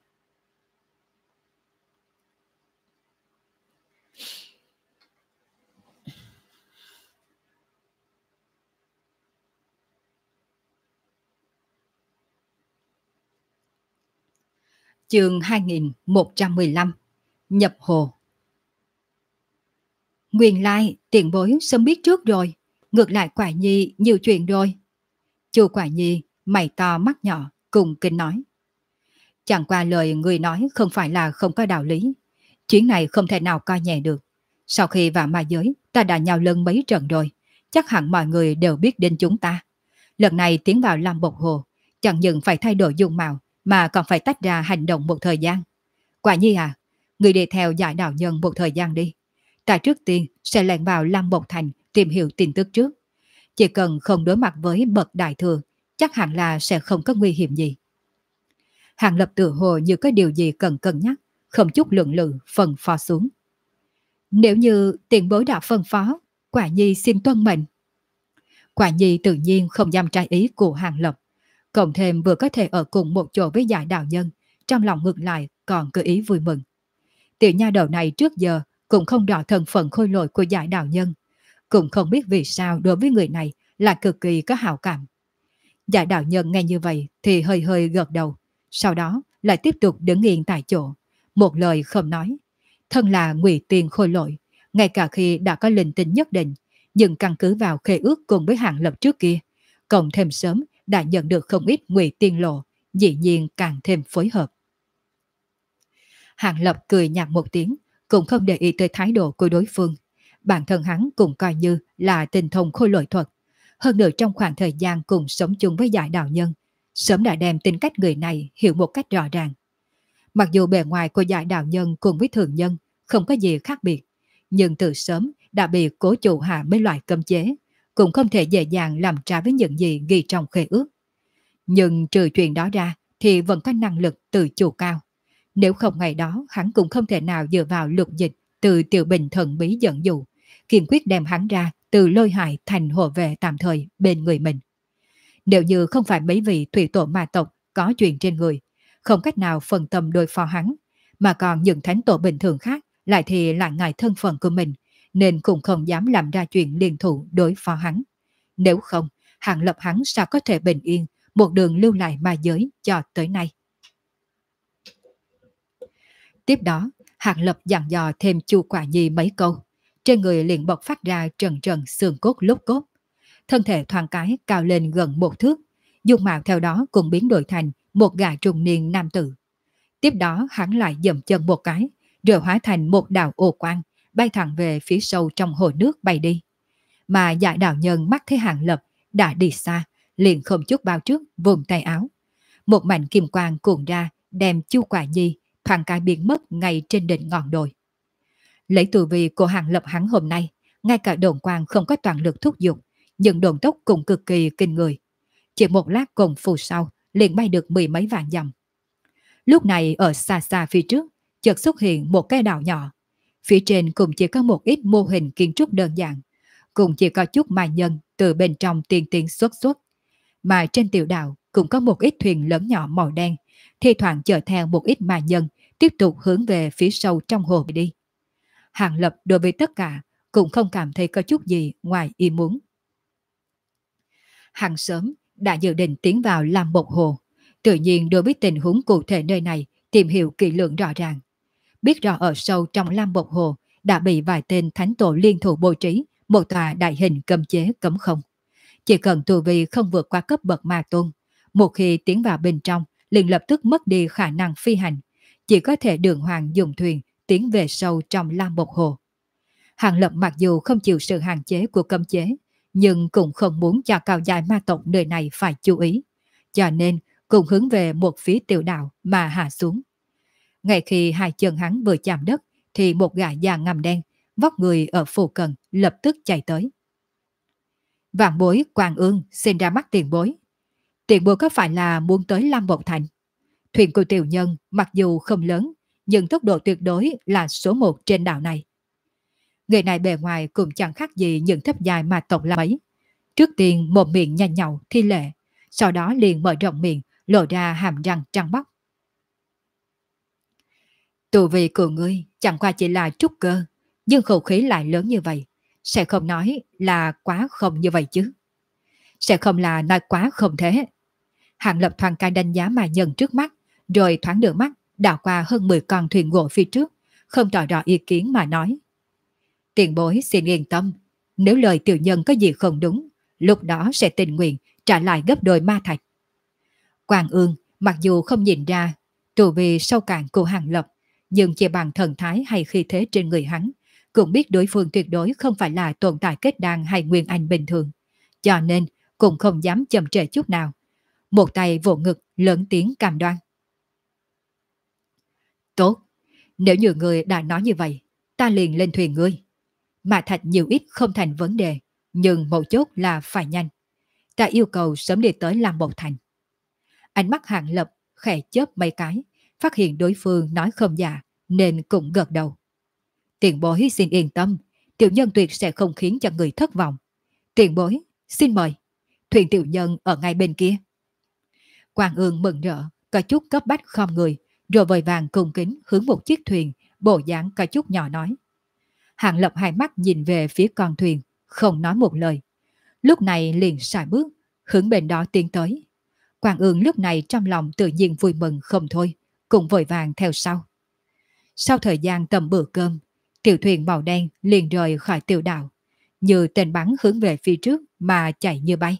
Chương 2115 Nhập hồ. Nguyên lai tiền bối sớm biết trước rồi, ngược lại Quả Nhi nhiều chuyện rồi. Chu Quả Nhi mày to mắt nhỏ cùng kính nói. Chẳng qua lời người nói không phải là không có đạo lý. Chuyến này không thể nào coi nhẹ được. Sau khi vào ma giới, ta đã nhào lưng mấy trận rồi. Chắc hẳn mọi người đều biết đến chúng ta. Lần này tiến vào Lam Bộc Hồ, chẳng những phải thay đổi dung mạo, mà còn phải tách ra hành động một thời gian. Quả Nhi à, người đi theo giải đạo nhân một thời gian đi. Ta trước tiên sẽ lẻn vào Lam Bộc Thành tìm hiểu tin tức trước. Chỉ cần không đối mặt với bậc đại thừa, chắc hẳn là sẽ không có nguy hiểm gì. Hàng Lập tự hồ như có điều gì cần cân nhắc, không chút lượng lự phân phó xuống. Nếu như tiền bối đã phân phó, Quả Nhi xin tuân mệnh. Quả Nhi tự nhiên không dám trái ý của Hàng Lập, cộng thêm vừa có thể ở cùng một chỗ với giải đạo nhân, trong lòng ngược lại còn cơ ý vui mừng. Tiểu nha đầu này trước giờ cũng không rõ thân phận khôi lỗi của giải đạo nhân, cũng không biết vì sao đối với người này là cực kỳ có hảo cảm. Giải đạo nhân nghe như vậy thì hơi hơi gật đầu, sau đó lại tiếp tục đứng yên tại chỗ, một lời không nói. Thân là ngụy tiền khôi lỗi, ngay cả khi đã có linh tính nhất định, nhưng căn cứ vào khế ước cùng với Hàng Lập trước kia, cộng thêm sớm đã nhận được không ít ngụy tiên lộ, dĩ nhiên càng thêm phối hợp. Hàng Lập cười nhạt một tiếng, cũng không để ý tới thái độ của đối phương. Bản thân hắn cũng coi như là tinh thông khôi lỗi thuật. Hơn nữa trong khoảng thời gian cùng sống chung với giải đạo nhân, sớm đã đem tính cách người này hiểu một cách rõ ràng. Mặc dù bề ngoài của giải đạo nhân cùng với thường nhân không có gì khác biệt, nhưng từ sớm đã bị cố chủ hạ mấy loại cấm chế, cũng không thể dễ dàng làm trái với những gì ghi trong khế ước. Nhưng trừ chuyện đó ra thì vẫn có năng lực tự chủ cao. Nếu không ngày đó hắn cũng không thể nào dựa vào lục dịch từ tiểu bình thần bí dẫn dụ, kiên quyết đem hắn ra từ lôi hại thành hộ vệ tạm thời bên người mình. Nếu như không phải mấy vị thủy tổ ma tộc có chuyện trên người, không cách nào phân tâm đối phó hắn, mà còn những thánh tổ bình thường khác lại thì lại ngại thân phận của mình, nên cũng không dám làm ra chuyện liên thủ đối phó hắn. Nếu không, Hàng Lập hắn sao có thể bình yên một đường lưu lại ma giới cho tới nay. Tiếp đó, Hàng Lập dặn dò thêm Chu Quả Nhi mấy câu. Trên người liền bộc phát ra trần trần xương cốt lút cốt. Thân thể thoáng cái cao lên gần một thước, dung mạo theo đó cũng biến đổi thành một gã trung niên nam tử. Tiếp đó hắn lại dậm chân một cái, rồi hóa thành một đạo ô quang, bay thẳng về phía sâu trong hồ nước bay đi. Mà giải đạo nhân mắt thấy Hàng Lập đã đi xa, liền không chút bao trước vùng tay áo. Một mảnh kim quang cuộn ra, đem Chu Quả Nhi thoáng cái biến mất ngay trên đỉnh ngọn đồi. Lấy tu vi của Hàng Lập hắn hôm nay, ngay cả đồn quang không có toàn lực thúc giục, nhưng đồn tốc cũng cực kỳ kinh người. Chỉ một lát công phu sau, liền bay được mười mấy vạn dặm. Lúc này ở xa xa phía trước, chợt xuất hiện một cái đảo nhỏ. Phía trên cũng chỉ có một ít mô hình kiến trúc đơn giản, cũng chỉ có chút mai nhân từ bên trong tiên tiến xuất xuất. Mà trên tiểu đảo cũng có một ít thuyền lớn nhỏ màu đen, thi thoảng chở theo một ít mai nhân tiếp tục hướng về phía sâu trong hồ đi. Hàng Lập đối với tất cả cũng không cảm thấy có chút gì ngoài ý muốn. Hàng sớm đã dự định tiến vào Lam Bộc Hồ, tự nhiên đối với tình huống cụ thể nơi này tìm hiểu kỹ lưỡng rõ ràng. Biết rõ ở sâu trong Lam Bộc Hồ đã bị vài tên thánh tổ liên thủ bố trí một tòa đại hình cấm chế cấm không. Chỉ cần tu vi không vượt qua cấp bậc ma tôn, một khi tiến vào bên trong liền lập tức mất đi khả năng phi hành, chỉ có thể đường hoàng dùng thuyền tiến về sâu trong Lam Bộc Hồ. Hàng Lập mặc dù không chịu sự hạn chế của cấm chế, nhưng cũng không muốn cho cao dài ma tộc nơi này phải chú ý, cho nên cùng hướng về một phía tiểu đạo mà hạ xuống. Ngay khi hai chân hắn vừa chạm đất, thì một gã già ngăm đen, vóc người ở phù cận, lập tức chạy tới. Vạn bối Quan Ương xin ra mắt tiền bối. Tiền bối có phải là muốn tới Lam Bộc Thành? Thuyền của tiểu nhân mặc dù không lớn, nhưng tốc độ tuyệt đối là số một trên đảo này. Người này bề ngoài cũng chẳng khác gì những thấp dài mà tộc là mấy. Trước tiên một miệng nhanh nhậu thi lệ, sau đó liền mở rộng miệng, lộ ra hàm răng trắng bóc. Tu vi của ngươi chẳng qua chỉ là trúc cơ, nhưng khẩu khí lại lớn như vậy, sẽ không nói là quá không như vậy chứ. Sẽ không là nói quá không thế. Hàng Lập thoáng cái đánh giá mà nhân trước mắt, rồi thoáng đưa mắt đảo qua hơn 10 con thuyền gỗ phía trước, không tỏ rõ ý kiến mà nói. Tiền bối xin yên tâm, nếu lời tiểu nhân có gì không đúng, lúc đó sẽ tình nguyện trả lại gấp đôi ma thạch. Quang Ương mặc dù không nhìn ra tu vi sâu cạn của Hàng Lập, nhưng chỉ bằng thần thái hay khí thế trên người hắn, cũng biết đối phương tuyệt đối không phải là tồn tại kết đan hay nguyên anh bình thường, cho nên cũng không dám chậm trễ chút nào. Một tay vỗ ngực lớn tiếng cam đoan. Tốt, nếu như người đã nói như vậy, ta liền lên thuyền ngươi. Mà thạch nhiều ít không thành vấn đề, nhưng mấu chốt là phải nhanh. Ta yêu cầu sớm đi tới Lam Bộc Thành. Ánh mắt Hàng Lập khẽ chớp mấy cái, phát hiện đối phương nói không dạ, nên cũng gật đầu. Tiền bối xin yên tâm, tiểu nhân tuyệt sẽ không khiến cho người thất vọng. Tiền bối, xin mời. Thuyền tiểu nhân ở ngay bên kia. Quang Ương mừng rỡ, có chút cấp bách khom người, rồi vội vàng cung kính hướng một chiếc thuyền, bộ dáng có chút nhỏ nói. Hàng Lập hai mắt nhìn về phía con thuyền, không nói một lời. Lúc này liền sải bước, hướng bên đó tiến tới. Quang Ương lúc này trong lòng tự nhiên vui mừng không thôi, cũng vội vàng theo sau. Sau thời gian tầm bữa cơm, tiểu thuyền màu đen liền rời khỏi tiểu đảo, như tên bắn hướng về phía trước mà chạy như bay.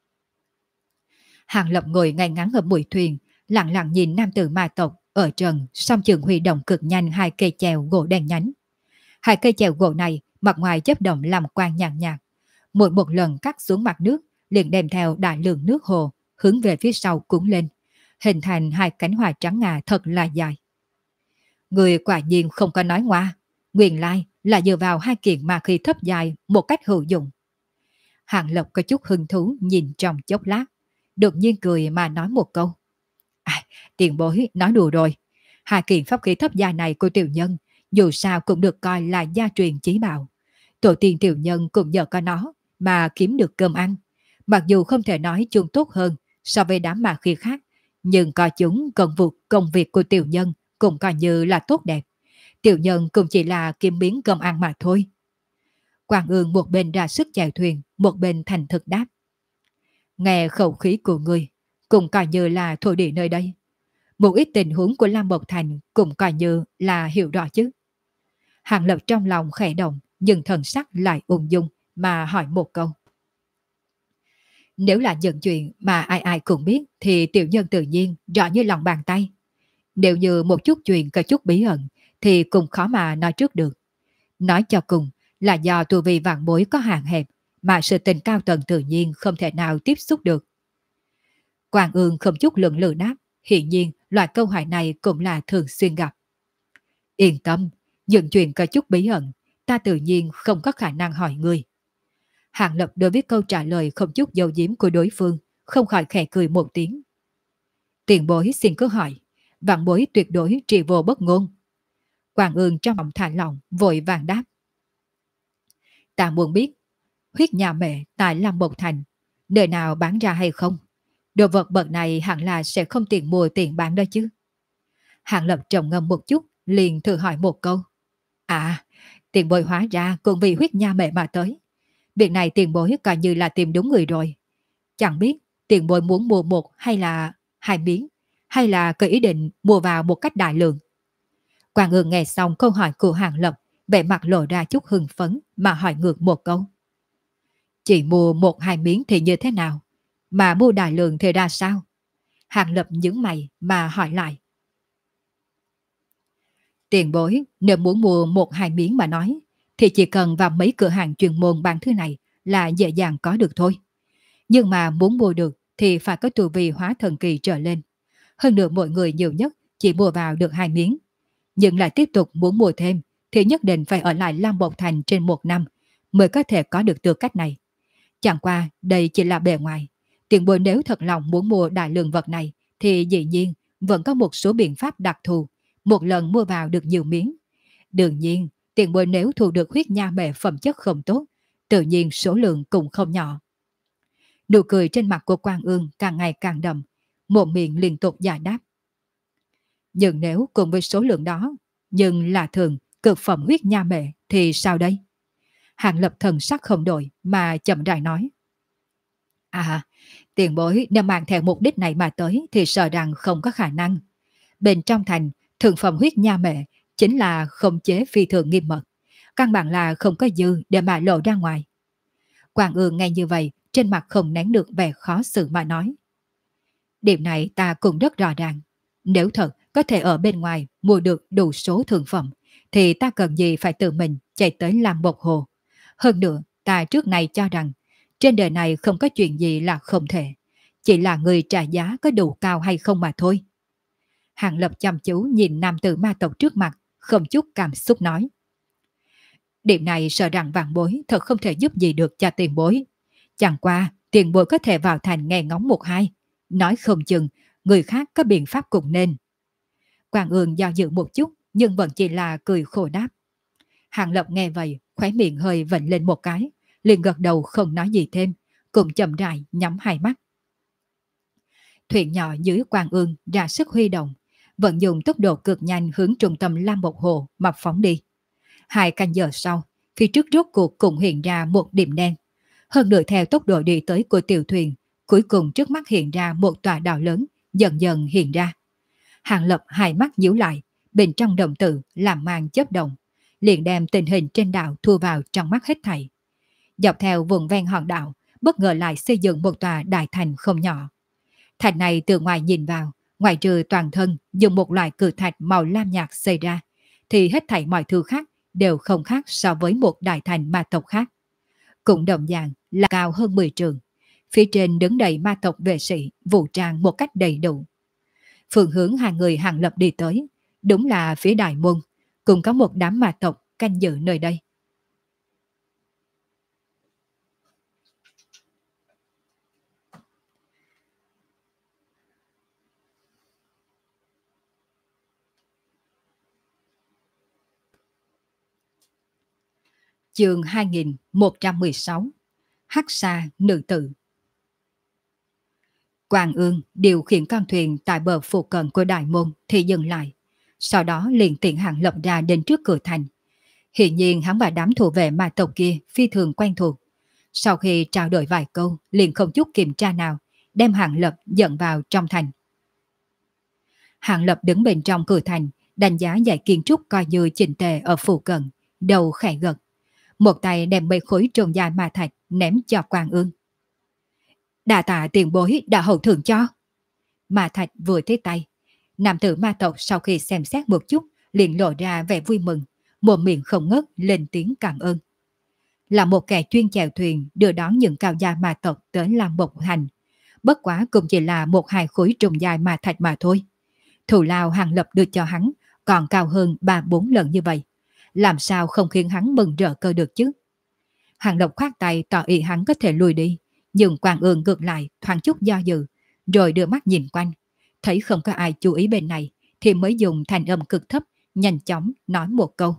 Hàng Lập ngồi ngay ngắn ở mũi thuyền, lặng lặng nhìn nam tử ma tộc ở trần, song trường huy động cực nhanh hai cây chèo gỗ đen nhánh. Hai cây chèo gỗ này mặt ngoài chấp động làm quang nhàn nhạt, mỗi một lần cắt xuống mặt nước liền đem theo đại lượng nước hồ hướng về phía sau cuốn lên, hình thành hai cánh hoa trắng ngà thật là dài. Người quả nhiên không có nói ngoa, nguyên lai là dựa vào hai kiện ma khí thấp dài một cách hữu dụng. Hàng Lập có chút hứng thú nhìn trong chốc lát, đột nhiên cười mà nói một câu. Tiền bối nói đùa rồi, hai kiện pháp khí thấp dài này của tiểu nhân dù sao cũng được coi là gia truyền chí bảo. Tổ tiên tiểu nhân cũng nhờ có nó mà kiếm được cơm ăn. Mặc dù không thể nói chung tốt hơn so với đám ma khí khác, nhưng coi chúng công việc của tiểu nhân cũng coi như là tốt đẹp. Tiểu nhân cũng chỉ là kiếm miếng cơm ăn mà thôi. Quang Ương một bên ra sức chèo thuyền, một bên thành thực đáp. Nghe khẩu khí của người, cũng coi như là thổ địa nơi đây. Một ít tình huống của Lam Bộc Thành cũng coi như là hiểu rõ chứ. Hàng Lập trong lòng khẽ động, nhưng thần sắc lại ung dung mà hỏi một câu. Nếu là những chuyện mà ai ai cũng biết thì tiểu nhân tự nhiên rõ như lòng bàn tay. Nếu như một chút chuyện có chút bí ẩn thì cũng khó mà nói trước được. Nói cho cùng là do tu vi vạn bối có hạn hẹp mà sự tình cao tầng tự nhiên không thể nào tiếp xúc được. Quang Ương không chút lượng lự đáp, hiển nhiên loại câu hỏi này cũng là thường xuyên gặp. Yên tâm, những chuyện có chút bí ẩn, ta tự nhiên không có khả năng hỏi ngươi. Hàng Lập đối với câu trả lời không chút dấu diếm của đối phương, không khỏi khẽ cười một tiếng. Tiền bối xin cứ hỏi, vạn bối tuyệt đối trì vô bất ngôn. Quang Ương trong lòng thả lòng, vội vàng đáp. Ta muốn biết, huyết nhà mẹ tại Lam Bộc Thành, nơi nào bán ra hay không? Đồ vật bậc này hẳn là sẽ không tiền mua tiền bán đó chứ. Hàng Lập trầm ngâm một chút, liền thử hỏi một câu. Tiền bối hóa ra cũng vì huyết nha mẹ mà tới. Việc này tiền bối coi như là tìm đúng người rồi. Chẳng biết tiền bối muốn mua một hay là hai miếng, hay là có ý định mua vào một cách đại lượng. Quang Ương nghe xong câu hỏi của Hàng Lập, vẻ mặt lộ ra chút hưng phấn mà hỏi ngược một câu. Chỉ mua một hai miếng thì như thế nào? Mà mua đại lượng thì ra sao? Hàng Lập nhướng mày mà hỏi lại. Tiền bối nếu muốn mua một hai miếng mà nói, thì chỉ cần vào mấy cửa hàng chuyên môn bán thứ này là dễ dàng có được thôi. Nhưng mà muốn mua được thì phải có tu vi hóa thần kỳ trở lên. Hơn nữa mọi người nhiều nhất chỉ mua vào được hai miếng, nhưng lại tiếp tục muốn mua thêm, thì nhất định phải ở lại Lam Bột Thành trên 1 năm mới có thể có được tư cách này. Chẳng qua đây chỉ là bề ngoài. Tiền bối nếu thật lòng muốn mua đại lượng vật này thì dĩ nhiên vẫn có một số biện pháp đặc thù, một lần mua vào được nhiều miếng. Đương nhiên, tiền bối nếu thu được huyết nha mẹ phẩm chất không tốt, tự nhiên số lượng cũng không nhỏ. Nụ cười trên mặt của Quan Ương càng ngày càng đậm, một miệng liên tục giải đáp. Nhưng nếu cùng với số lượng đó, nhưng là thường cực phẩm huyết nha mẹ thì sao đây? Hàng Lập thần sắc không đổi mà chậm rãi nói. À, tiền bối nếu mang theo mục đích này mà tới thì sợ rằng không có khả năng. Bên trong thành, thượng phẩm huyết nha mẹ chính là khống chế phi thường nghiêm mật. Căn bản là không có dư để mà lộ ra ngoài. Quang Ương nghe như vậy, trên mặt không nén được vẻ khó xử mà nói. Điểm này ta cũng rất rõ ràng. Nếu thật có thể ở bên ngoài mua được đủ số thượng phẩm, thì ta cần gì phải tự mình chạy tới làm bột hồ. Hơn nữa, ta trước này cho rằng, trên đời này không có chuyện gì là không thể. Chỉ là người trả giá có đủ cao hay không mà thôi. Hàng Lập chăm chú nhìn nam tử ma tộc trước mặt, không chút cảm xúc nói. Điểm này sợ rằng vạn bối thật không thể giúp gì được cho tiền bối. Chẳng qua, tiền bối có thể vào thành nghe ngóng một hai. Nói không chừng, người khác có biện pháp cũng nên. Quang Ương do dự một chút, nhưng vẫn chỉ là cười khổ đáp. Hàng Lập nghe vậy, khóe miệng hơi vặn lên một cái, liền gật đầu không nói gì thêm, cùng chậm rãi nhắm hai mắt. Thuyền nhỏ dưới Quang Ương ra sức huy động, vận dụng tốc độ cực nhanh hướng trung tâm Lam Bộc Hồ mà phóng đi. 2 canh giờ sau, phía trước rốt cuộc cũng hiện ra một điểm đen. Hơn nữa theo tốc độ đi tới của tiểu thuyền, cuối cùng trước mắt hiện ra một tòa đảo lớn, dần dần hiện ra. Hàng Lập hai mắt nhíu lại, bên trong động tử làm màn chớp động, liền đem tình hình trên đảo thu vào trong mắt hết thảy. Dọc theo vùng ven hòn đảo, bất ngờ lại xây dựng một tòa đại thành không nhỏ. Thành này từ ngoài nhìn vào, ngoài trừ toàn thân dùng một loại cự thạch màu lam nhạt xây ra, thì hết thảy mọi thứ khác đều không khác so với một đại thành ma tộc khác. Cũng đồng dạng là cao hơn 10 trường. Phía trên đứng đầy ma tộc vệ sĩ, vũ trang một cách đầy đủ. Phương hướng hai người Hàng Lập đi tới, đúng là phía đại môn, cũng có một đám ma tộc canh giữ nơi đây. Chương 2116 Hắc Sa Nữ Tử. Quang Ương điều khiển con thuyền tại bờ phụ cận của đại môn thì dừng lại. Sau đó liền tiện Hàng Lập ra đến trước cửa thành. Hiển nhiên hắn và đám thủ vệ ma tộc kia phi thường quen thuộc. Sau khi trao đổi vài câu, liền không chút kiểm tra nào, đem Hàng Lập dẫn vào trong thành. Hàng Lập đứng bên trong cửa thành, đánh giá dãy kiến trúc coi như chỉnh tề ở phụ cận, đầu khẽ gật. Một tay đem mấy khối trồn dài ma thạch ném cho Quang Ương. Đà tạ tiền bối đã hậu thưởng cho. Ma thạch vừa tới tay, nam tử ma tộc sau khi xem xét một chút liền lộ ra vẻ vui mừng, một miệng không ngớt lên tiếng cảm ơn. Là một kẻ chuyên chèo thuyền đưa đón những cao gia ma tộc tới làm bộc hành, bất quá cũng chỉ là 1-2 khối trùng dài ma thạch mà thôi. Thù lao Hàng Lập đưa cho hắn còn cao hơn 3-4 lần như vậy, làm sao không khiến hắn mừng rỡ cơ được chứ? Hàng Lập khoát tay tỏ ý hắn có thể lùi đi, nhưng Quang Ương ngược lại thoáng chút do dự, rồi đưa mắt nhìn quanh, thấy không có ai chú ý bên này, thì mới dùng thanh âm cực thấp, nhanh chóng nói một câu.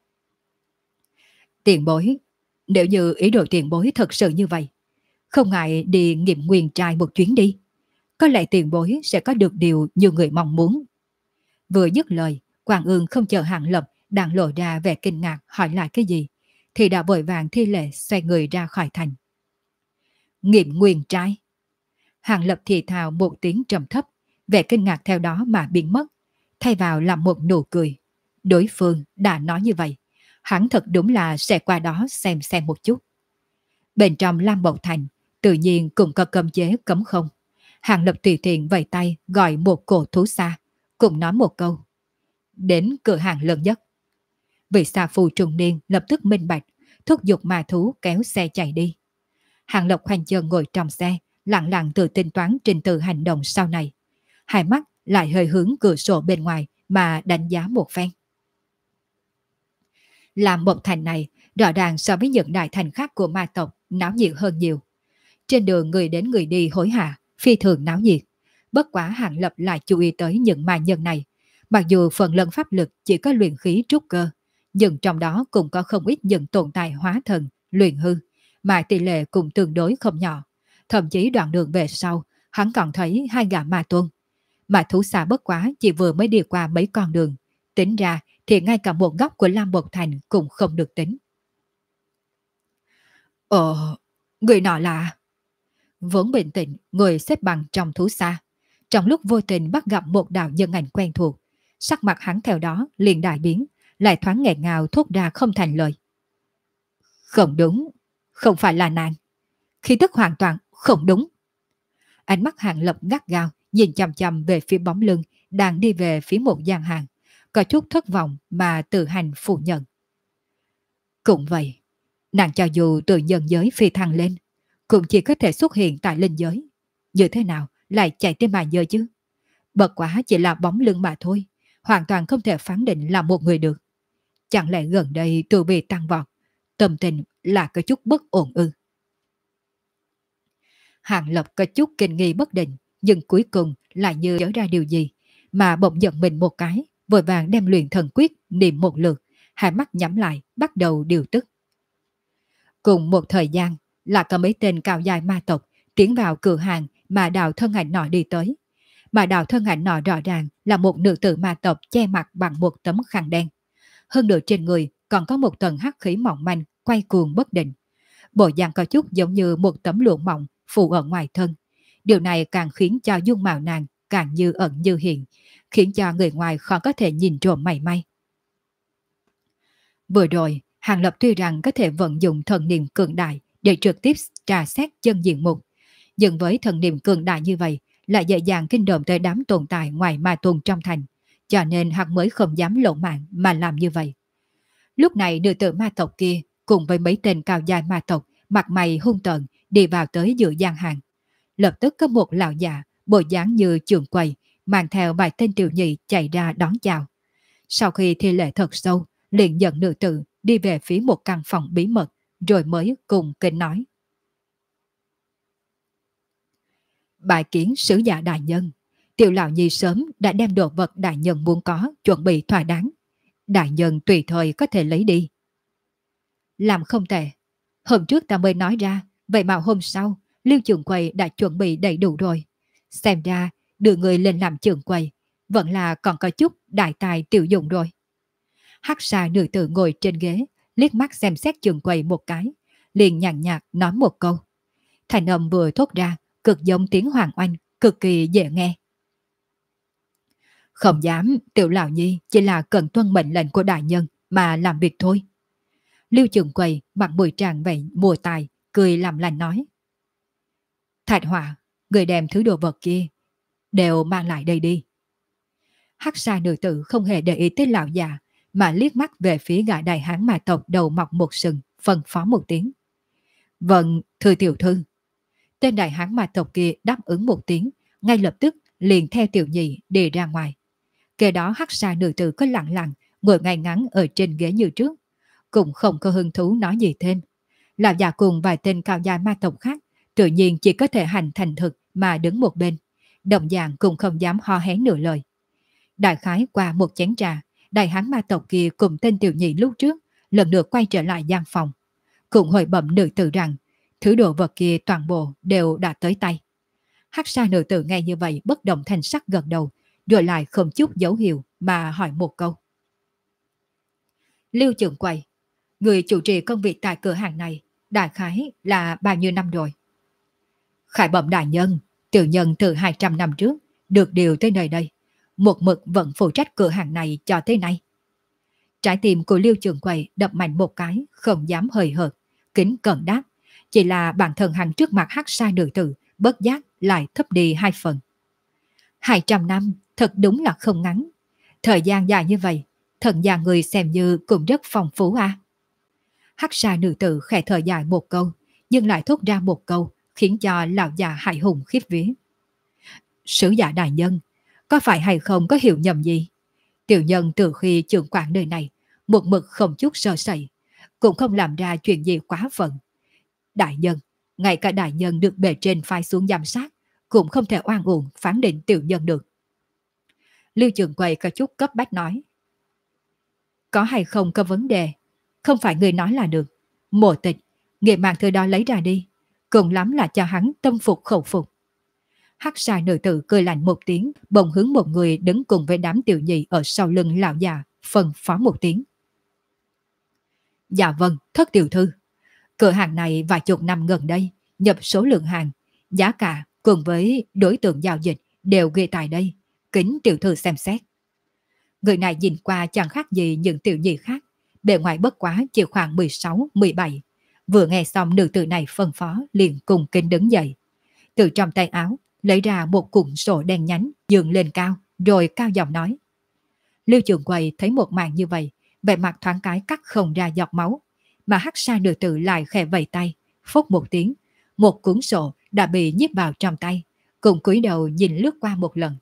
Tiền bối, nếu như ý đồ tiền bối thật sự như vậy, không ngại đi nghiệm nguyên trai một chuyến đi. Có lẽ tiền bối sẽ có được điều nhiều người mong muốn. Vừa dứt lời, Quang Ương không chờ Hàng Lập đang lộ ra vẻ kinh ngạc hỏi lại cái gì, thì đã vội vàng thi lễ xoay người ra khỏi thành. Nghiệm nguyên trai. Hàng Lập thì thào một tiếng trầm thấp, vẻ kinh ngạc theo đó mà biến mất, thay vào là một nụ cười. Đối phương đã nói như vậy, hắn thật đúng là sẽ qua đó xem một chút. Bên trong Lam Bộc Thành, tự nhiên cũng có cấm chế cấm không. Hàng Lập tùy tiện vẫy tay gọi một cổ thú xa, cùng nói một câu. Đến cửa hàng lớn nhất. Vị xà phù trùng niên lập tức minh bạch, thúc giục ma thú kéo xe chạy đi. Hàng Lập khoanh chân ngồi trong xe, lặng lặng tự tính toán trình tự hành động sau này. Hai mắt lại hơi hướng cửa sổ bên ngoài mà đánh giá một phen. Làm một thành này, rõ ràng so với những đại thành khác của ma tộc, náo nhiệt hơn nhiều. Trên đường người đến người đi hối hả, phi thường náo nhiệt. Bất quá Hàng Lập lại chú ý tới những ma nhân này. Mặc dù phần lớn pháp lực chỉ có luyện khí trúc cơ, nhưng trong đó cũng có không ít những tồn tại hóa thần, luyện hư, mà tỷ lệ cũng tương đối không nhỏ. Thậm chí đoạn đường về sau, hắn còn thấy hai gã ma tôn. Mà thú xa bất quá chỉ vừa mới đi qua mấy con đường. Tính ra thì ngay cả một góc của Lam Bột Thành cũng không được tính. Người nọ là... Vốn bình tĩnh, người xếp bằng trong thú xa. Trong lúc vô tình bắt gặp một đạo nhân ảnh quen thuộc, sắc mặt hắn theo đó liền đại biến, lại thoáng nghẹn ngào thốt ra không thành lời. Không đúng, không phải là nàng. Khí tức hoàn toàn không đúng. Ánh mắt Hàng Lập gắt gao, nhìn chằm chằm về phía bóng lưng, đang đi về phía một gian hàng. Có chút thất vọng mà tự hành phủ nhận. Cũng vậy, nàng cho dù từ nhân giới phi thăng lên, cũng chỉ có thể xuất hiện tại linh giới. Như thế nào lại chạy tới mà giờ chứ? Bật quá chỉ là bóng lưng mà thôi, hoàn toàn không thể phán định là một người được. Chẳng lẽ gần đây tu vi tăng vọt, tâm tình là có chút bất ổn ư? Hàng Lập có chút kinh nghi bất định, nhưng cuối cùng lại như nhớ ra điều gì, mà bỗng giận mình một cái, vội vàng đem luyện thần quyết niệm một lượt, hai mắt nhắm lại, bắt đầu điều tức. Cùng một thời gian, là có mấy tên cao dài ma tộc tiến vào cửa hàng mà đạo thân ảnh nọ đi tới. Mà đạo thân ảnh nọ rõ ràng là một nữ tử ma tộc che mặt bằng một tấm khăn đen. Hơn nữa trên người còn có một tầng hắc khí mỏng manh quay cuồng bất định. Bộ dạng có chút giống như một tấm lụa mỏng phủ ở ngoài thân. Điều này càng khiến cho dung mạo nàng càng như ẩn như hiện, khiến cho người ngoài khó có thể nhìn trộm mảy may. Vừa rồi, Hàng Lập tuy rằng có thể vận dụng thần niệm cường đại để trực tiếp trà xét chân diện mục, nhưng với thần niệm cường đại như vậy lại dễ dàng kinh động tới đám tồn tại ngoài ma tôn trong thành, cho nên hắn mới không dám lộ mạng mà làm như vậy. Lúc này nữ tử ma tộc kia cùng với mấy tên cao dài ma tộc mặt mày hung tợn đi vào tới giữa gian hàng. Lập tức có một lão già bộ dáng như trường quầy mang theo vài tên tiểu nhị chạy ra đón chào. Sau khi thi lễ thật sâu, liền dẫn nữ tử đi về phía một căn phòng bí mật, rồi mới cùng kính nói. Bài kiến sứ giả đại nhân, tiểu lão nhi sớm đã đem đồ vật đại nhân muốn có chuẩn bị thỏa đáng. Đại nhân tùy thời có thể lấy đi. Làm không tệ. Hôm trước ta mới nói ra, vậy mà hôm sau, Liêu trưởng quầy đã chuẩn bị đầy đủ rồi. Xem ra, đưa người lên làm trưởng quầy, vẫn là còn có chút đại tài tiểu dụng rồi. Hắc xa nữ tử ngồi trên ghế, liếc mắt xem xét trưởng quầy một cái, liền nhàn nhạt nói một câu. Thành âm vừa thốt ra, cực giống tiếng Hoàng Oanh, cực kỳ dễ nghe. Không dám, tiểu lão nhi chỉ là cần tuân mệnh lệnh của đại nhân mà làm việc thôi. Liêu trưởng quầy mặt mũi tràn vẻ mùa tài, cười làm lành nói. Thạch Họa, người đem thứ đồ vật kia đều mang lại đây đi. Hắc sa nữ tử không hề để ý tới lão già, mà liếc mắt về phía gã đại hán ma tộc đầu mọc một sừng, phân phó một tiếng. Vâng, thưa tiểu thư. Tên đại hán ma tộc kia đáp ứng một tiếng, ngay lập tức liền theo tiểu nhị đi ra ngoài. Kế đó hắc sa nữ tử có lặng lặng ngồi ngay ngắn ở trên ghế như trước, cũng không có hứng thú nói gì thêm. Lão già cùng vài tên cao dài ma tộc khác tự nhiên chỉ có thể hành thành thực mà đứng một bên, đồng dạng cũng không dám ho hé nửa lời. Đại khái qua một chén trà, đại hán ma tộc kia cùng tên tiểu nhị lúc trước lần lượt quay trở lại gian phòng, cũng hồi bẩm nữ tử rằng thứ đồ vật kia toàn bộ đều đã tới tay. Hắc sa nữ tử nghe như vậy bất động thanh sắc gật đầu, rồi lại không chút dấu hiệu mà hỏi một câu. Liêu trưởng quầy, người chủ trì công việc tại cửa hàng này đại khái là bao nhiêu năm rồi? Khải bẩm đại nhân, tiểu nhân từ 200 năm trước được điều tới nơi đây, một mực vẫn phụ trách cửa hàng này cho tới nay. Trái tim của Liêu trưởng quầy đập mạnh một cái, không dám hời hợt, kính cẩn đáp, chỉ là bản thân hắn trước mặt hắc sa nữ tử bất giác lại thấp đi 2 phần. 200 năm thật đúng là không ngắn. Thời gian dài như vậy, thần già người xem như cũng rất phong phú à. Hắc sa nữ tử khẽ thở dài một câu, nhưng lại thốt ra một câu khiến cho lão già hại hùng khiếp vía. Sứ giả đại nhân, có phải hay không có hiểu nhầm gì? Tiểu nhân từ khi trưởng quản nơi này, một mực không chút sơ sẩy, cũng không làm ra chuyện gì quá phận. Đại nhân, ngay cả đại nhân được bề trên phái xuống giám sát, cũng không thể oan uổng phán định tiểu nhân được. Lưu Trường Quầy có chút cấp bách nói. Có hay không có vấn đề, không phải người nói là được. Mộ Tịch, người mang thứ đó lấy ra đi, cùng lắm là cho hắn tâm phục khẩu phục. Hắc Sa nữ tử cười lạnh một tiếng, bỗng hướng một người đứng cùng với đám tiểu nhị ở sau lưng lão già, phân phó một tiếng. Dạ vâng, thất tiểu thư. Cửa hàng này vài chục năm gần đây, nhập số lượng hàng, giá cả cùng với đối tượng giao dịch đều ghi tại đây, kính tiểu thư xem xét. Người này nhìn qua chẳng khác gì những tiểu nhị khác, bề ngoài bất quá chỉ khoảng 16, 17. Vừa nghe xong nữ tử này phân phó liền cùng kính đứng dậy. Từ trong tay áo lấy ra một cuộn sổ đen nhánh dường lên cao, rồi cao giọng nói. Lưu Trường Quầy thấy một màn như vậy, vẻ mặt thoáng cái cắt không ra giọt máu, mà Hắc Sa nữ tử lại khẽ vẫy tay, phốc một tiếng, một cuốn sổ đã bị nhét vào trong tay, cùng cúi đầu nhìn lướt qua một lần.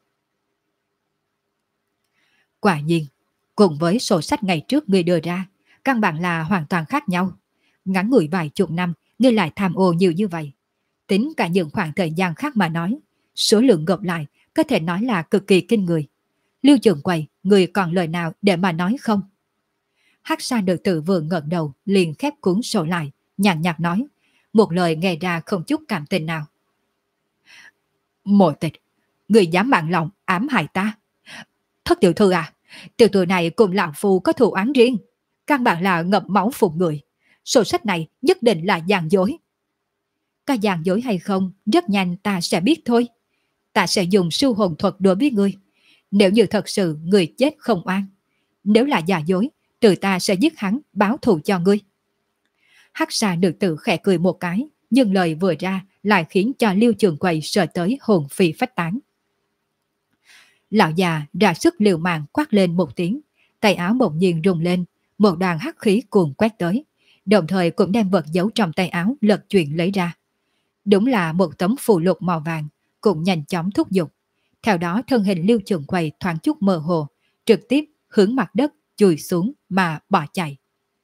Quả nhiên, cùng với sổ sách ngày trước ngươi đưa ra, căn bản là hoàn toàn khác nhau. Ngắn ngủi vài chục năm, ngươi lại tham ô nhiều như vậy. Tính cả những khoảng thời gian khác mà nói, số lượng gộp lại có thể nói là cực kỳ kinh người. Lưu Trường Quầy, người còn lời nào để mà nói không? Hắc Sa nữ tử vừa ngẩng đầu liền khép cuốn sổ lại, nhàn nhạt nói, một lời nghe ra không chút cảm tình nào. Mộ Tịch, người dám mạng lòng ám hại ta. Thất tiểu thư à, tiểu tử này cùng lão phu có thù oán riêng, căn bản là ngậm máu phụng người. Sổ sách này nhất định là gian dối. Có gian dối hay không, rất nhanh ta sẽ biết thôi. Ta sẽ dùng siêu hồn thuật đối với ngươi. Nếu như thật sự người chết không oan, nếu là giả dối, từ ta sẽ giết hắn báo thù cho ngươi. Hắc Sa nữ tử khẽ cười một cái, nhưng lời vừa ra lại khiến cho Lưu Trường Quầy sợ tới hồn phi phách tán. Lão già ra sức liều mạng quát lên một tiếng, tay áo bỗng nhiên rung lên, một đoàn hắc khí cuồn quét tới, đồng thời cũng đem vật giấu trong tay áo lật chuyển lấy ra. Đúng là một tấm phù lục màu vàng, cũng nhanh chóng thúc giục. Theo đó thân hình Lưu Trường Quầy thoáng chút mơ hồ, trực tiếp hướng mặt đất chùi xuống mà bỏ chạy.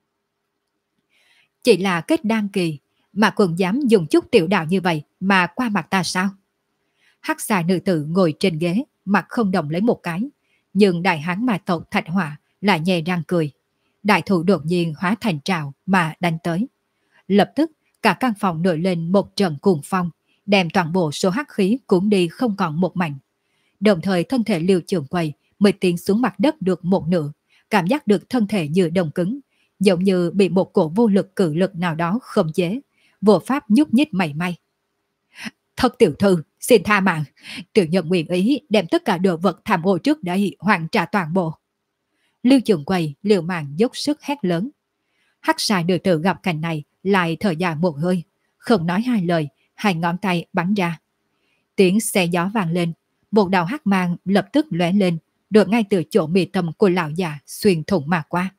Chỉ là kết đan kỳ mà còn dám dùng chút tiểu đạo như vậy mà qua mặt ta sao? Hắc Sa nữ tử ngồi trên ghế, mặt không động lấy một cái, nhưng đại hán ma tộc Thạch Hỏa lại nhè răng cười. Đại thủ đột nhiên hóa thành trào mà đánh tới. Lập tức cả căn phòng nổi lên một trận cuồng phong, đem toàn bộ số hắc khí cuốn đi không còn một mảnh. Đồng thời thân thể Lưu Trường Quầy mới tiến xuống mặt đất được một nửa, cảm giác được thân thể như đông cứng, giống như bị một cổ vô lực cự lực nào đó khống chế, vô pháp nhúc nhích mảy may. Thất tiểu thư, xin tha mạng, tiểu nhân nguyện ý đem tất cả đồ vật tham ô trước đây hoàn trả toàn bộ. Lưu Trường Quầy liều mạng dốc sức hét lớn. Hắc Sa nữ tử gặp cảnh này lại thở dài một hơi, không nói hai lời, hai ngón tay bắn ra. Tiếng xe gió vang lên, một đạo hắc mang lập tức lóe lên, đột ngay từ chỗ mi tâm của lão già xuyên thủng mà qua.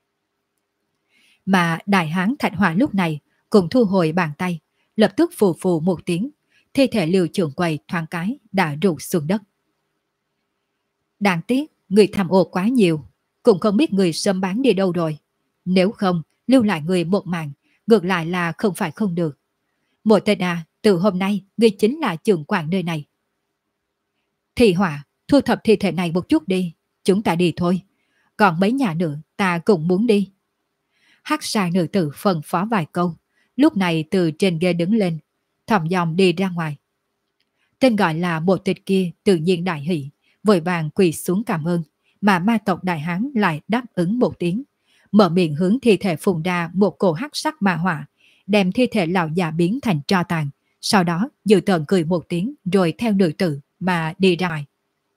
Mà đại hán Thạch Hỏa lúc này cũng thu hồi bàn tay, lập tức phù phù một tiếng, thi thể Lưu Trường Quầy thoáng cái đã rụng xuống đất. Đáng tiếc, người tham ô quá nhiều, cũng không biết người sớm bán đi đâu rồi. Nếu không, lưu lại người một mạng, ngược lại là không phải không được. Mộ Tịch à, từ hôm nay, người chính là trưởng quản nơi này. Thị Hỏa, thu thập thi thể này một chút đi, chúng ta đi thôi. Còn mấy nhà nữa, ta cũng muốn đi. Hắc Sa nữ tử phân phó vài câu, lúc này từ trên ghế đứng lên, thầm dòng đi ra ngoài. Tên gọi là Mộ Tịch kia tự nhiên đại hỷ, vội vàng quỳ xuống cảm ơn, mà ma tộc đại hán lại đáp ứng một tiếng, mở miệng hướng thi thể phun ra một cổ hắc sắc ma hỏa, đem thi thể lão già biến thành tro tàn, sau đó dự tợn cười một tiếng rồi theo nữ tử mà đi ra ngoài.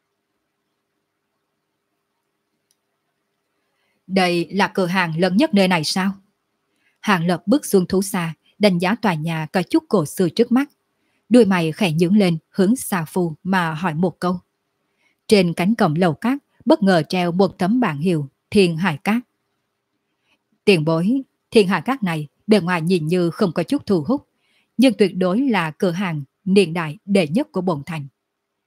Đây là cửa hàng lớn nhất nơi này sao? Hàng Lập bước xuống thú xa, đánh giá tòa nhà có chút cổ xưa trước mắt. Đuôi mày khẽ nhướng lên hướng Sa Phu mà hỏi một câu. Trên cánh cổng lầu cát bất ngờ treo một tấm bảng hiệu Thiên Hải Cát. Tiền bối, Thiên Hải Cát này bề ngoài nhìn như không có chút thu hút, nhưng tuyệt đối là cửa hàng niên đại đệ nhất của bổn thành.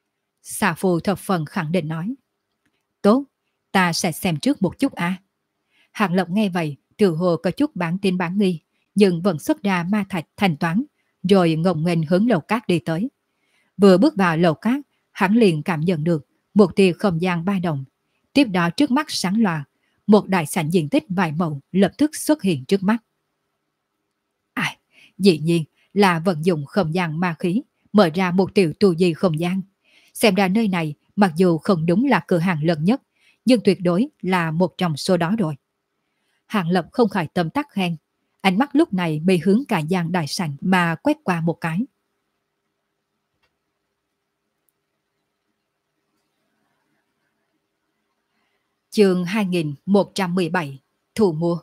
Sa Phu thập phần khẳng định nói. Tốt, ta sẽ xem trước một chút à. Hàng Lập nghe vậy, tự hồ có chút bản tin bản nghi, nhưng vẫn xuất ra ma thạch thanh toán, rồi ngông nghênh hướng lầu cát đi tới. Vừa bước vào lầu cát, hắn liền cảm nhận được một tia không gian ba động. Tiếp đó trước mắt sáng loà, một đại sảnh diện tích vài mẫu lập tức xuất hiện trước mắt. À, dĩ nhiên là vận dụng không gian ma khí, mở ra một tiểu tu di không gian. Xem ra nơi này mặc dù không đúng là cửa hàng lớn nhất, nhưng tuyệt đối là một trong số đó rồi. Hàng Lập không khỏi tâm tắc khen, ánh mắt lúc này bị hướng cả gian đại sảnh mà quét qua một cái. Chương 2117 Thu mua.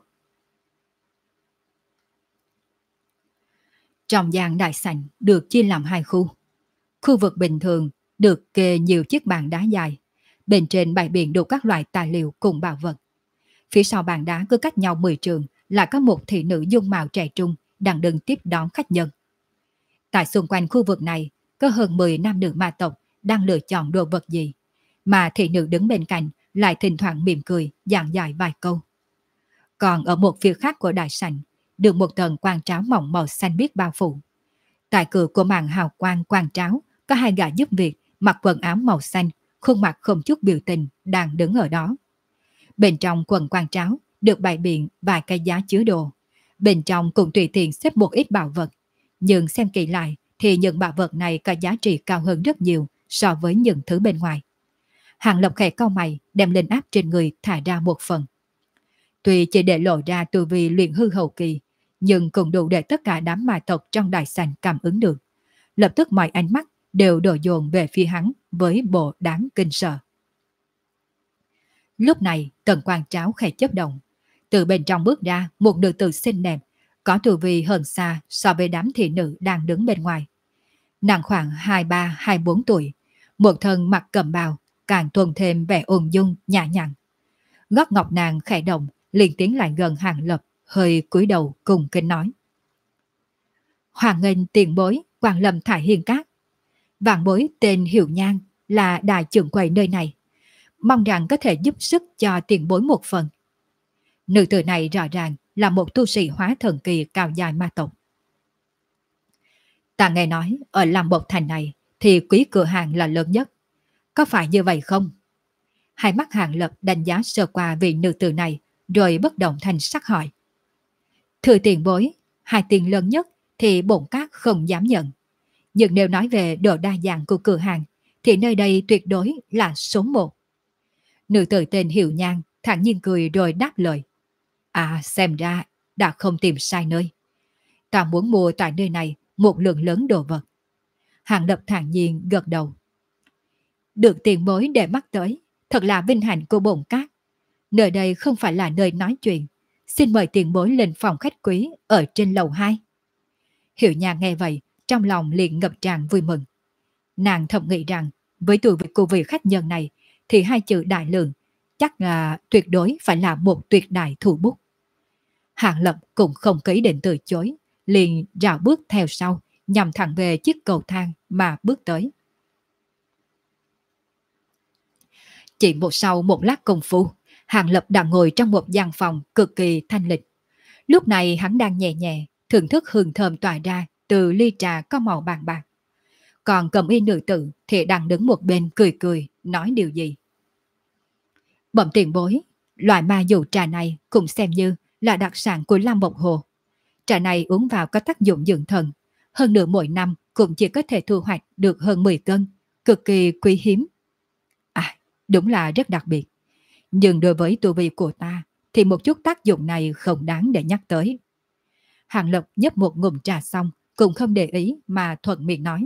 Trong gian đại sảnh được chia làm hai khu. Khu vực bình thường được kê nhiều chiếc bàn đá dài, bên trên bày biện đủ các loại tài liệu cùng bảo vật. Phía sau bàn đá cứ cách nhau 10 trường là có một thị nữ dung mạo trẻ trung đang đứng tiếp đón khách nhân. Tại xung quanh khu vực này có hơn 10 nam nữ ma tộc đang lựa chọn đồ vật gì, mà thị nữ đứng bên cạnh lại thỉnh thoảng mỉm cười giảng giải vài câu. Còn ở một phía khác của đại sảnh được một tầng quang tráo mỏng màu xanh biếc bao phủ. Tại cửa của màn hào quang quang tráo có hai gã giúp việc mặc quần áo màu xanh, khuôn mặt không chút biểu tình đang đứng ở đó. Bên trong quần quang tráo được bày biện vài cái giá chứa đồ. Bên trong cũng tùy tiện xếp một ít bảo vật. Nhưng xem kỹ lại thì những bảo vật này có giá trị cao hơn rất nhiều so với những thứ bên ngoài. Hàng Lập khẽ cau mày đem linh áp trên người thả ra một phần. Tuy chỉ để lộ ra tu vi luyện hư hậu kỳ, nhưng cũng đủ để tất cả đám ma tộc trong đại sảnh cảm ứng được. Lập tức mọi ánh mắt đều đổ dồn về phía hắn với bộ đáng kinh sợ. Lúc này tầng quang tráo khẽ chớp động. Từ bên trong bước ra một nữ tử xinh đẹp, có tu vi hơn xa so với đám thị nữ đang đứng bên ngoài. Nàng khoảng 23-24 tuổi, một thân mặc cẩm bào, càng tuôn thêm vẻ ung dung, nhã nhặn. Gót ngọc nàng khẽ động, liền tiến lại gần Hàng Lập, hơi cúi đầu cùng kính nói: Hoàng nghênh tiền bối Quang Lâm Thải Hiên Các. Vạn bối tên Hiểu Nhan, là đại trưởng quầy nơi này, mong rằng có thể giúp sức cho tiền bối một phần. Nữ tử này rõ ràng là một tu sĩ hóa thần kỳ cao dài ma tộc. Ta nghe nói ở Lam Bộc Thành này thì quý cửa hàng là lớn nhất. Có phải như vậy không? Hai mắt Hàng Lập đánh giá sơ qua vị nữ tử này, rồi bất động thanh sắc hỏi. Thưa tiền bối, hai tiền lớn nhất thì bổn các không dám nhận. Nhưng nếu nói về độ đa dạng của cửa hàng thì nơi đây tuyệt đối là số 1. Nữ tử tên Hiểu Nhan thản nhiên cười rồi đáp lời. À, xem ra đã không tìm sai nơi. Ta muốn mua tại nơi này một lượng lớn đồ vật. Hàng Lập thản nhiên gật đầu. Được tiền bối để mắt tới, thật là vinh hạnh của bổn các. Nơi đây không phải là nơi nói chuyện. Xin mời tiền bối lên phòng khách quý ở trên lầu 2. Hiểu Nhan nghe vậy, trong lòng liền ngập tràn vui mừng. Nàng thầm nghĩ rằng, với tuổi của vị khách nhân này, thì hai chữ đại lượng chắc là tuyệt đối phải là một tuyệt đại thủ bút. Hàng Lập cũng không ký định từ chối, liền rào bước theo sau, nhằm thẳng về chiếc cầu thang mà bước tới. Chỉ sau một lát công phu, Hàng Lập đã ngồi trong một gian phòng cực kỳ thanh lịch. Lúc này hắn đang nhẹ nhẹ thưởng thức hương thơm tỏa ra từ ly trà có màu vàng bạc. Còn cầm y nữ tử thì đang đứng một bên cười cười nói điều gì. Bẩm tiền bối, loại ma dụ trà này cũng xem như là đặc sản của Lam Bộc Hồ. Trà này uống vào có tác dụng dưỡng thần, hơn nữa mỗi năm cũng chỉ có thể thu hoạch được hơn 10 cân, cực kỳ quý hiếm. À, đúng là rất đặc biệt. Nhưng đối với tu vi của ta thì một chút tác dụng này không đáng để nhắc tới. Hàng Lập nhấp một ngụm trà xong cũng không để ý mà thuận miệng nói.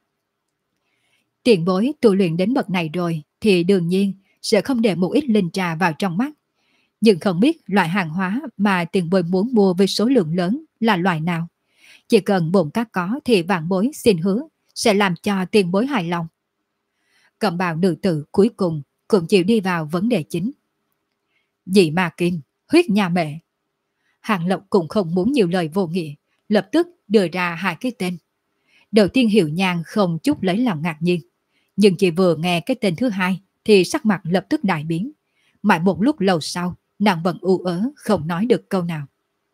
Tiền bối tu luyện đến bậc này rồi thì đương nhiên sẽ không để một ít linh trà vào trong mắt. Nhưng không biết loại hàng hóa mà tiền bối muốn mua với số lượng lớn là loại nào. Chỉ cần bổn các có thì vạn bối xin hứa sẽ làm cho tiền bối hài lòng. Cầm bào nữ tử cuối cùng cũng chịu đi vào vấn đề chính. Dị ma kim, huyết nhà mẹ. Hàng Lộc cũng không muốn nhiều lời vô nghĩa, lập tức đưa ra hai cái tên. Đầu tiên Hiểu Nhan không chút lấy lòng ngạc nhiên, nhưng chỉ vừa nghe cái tên thứ hai thì sắc mặt lập tức đại biến. Mãi một lúc lâu sau, nàng vẫn u ớ không nói được câu nào.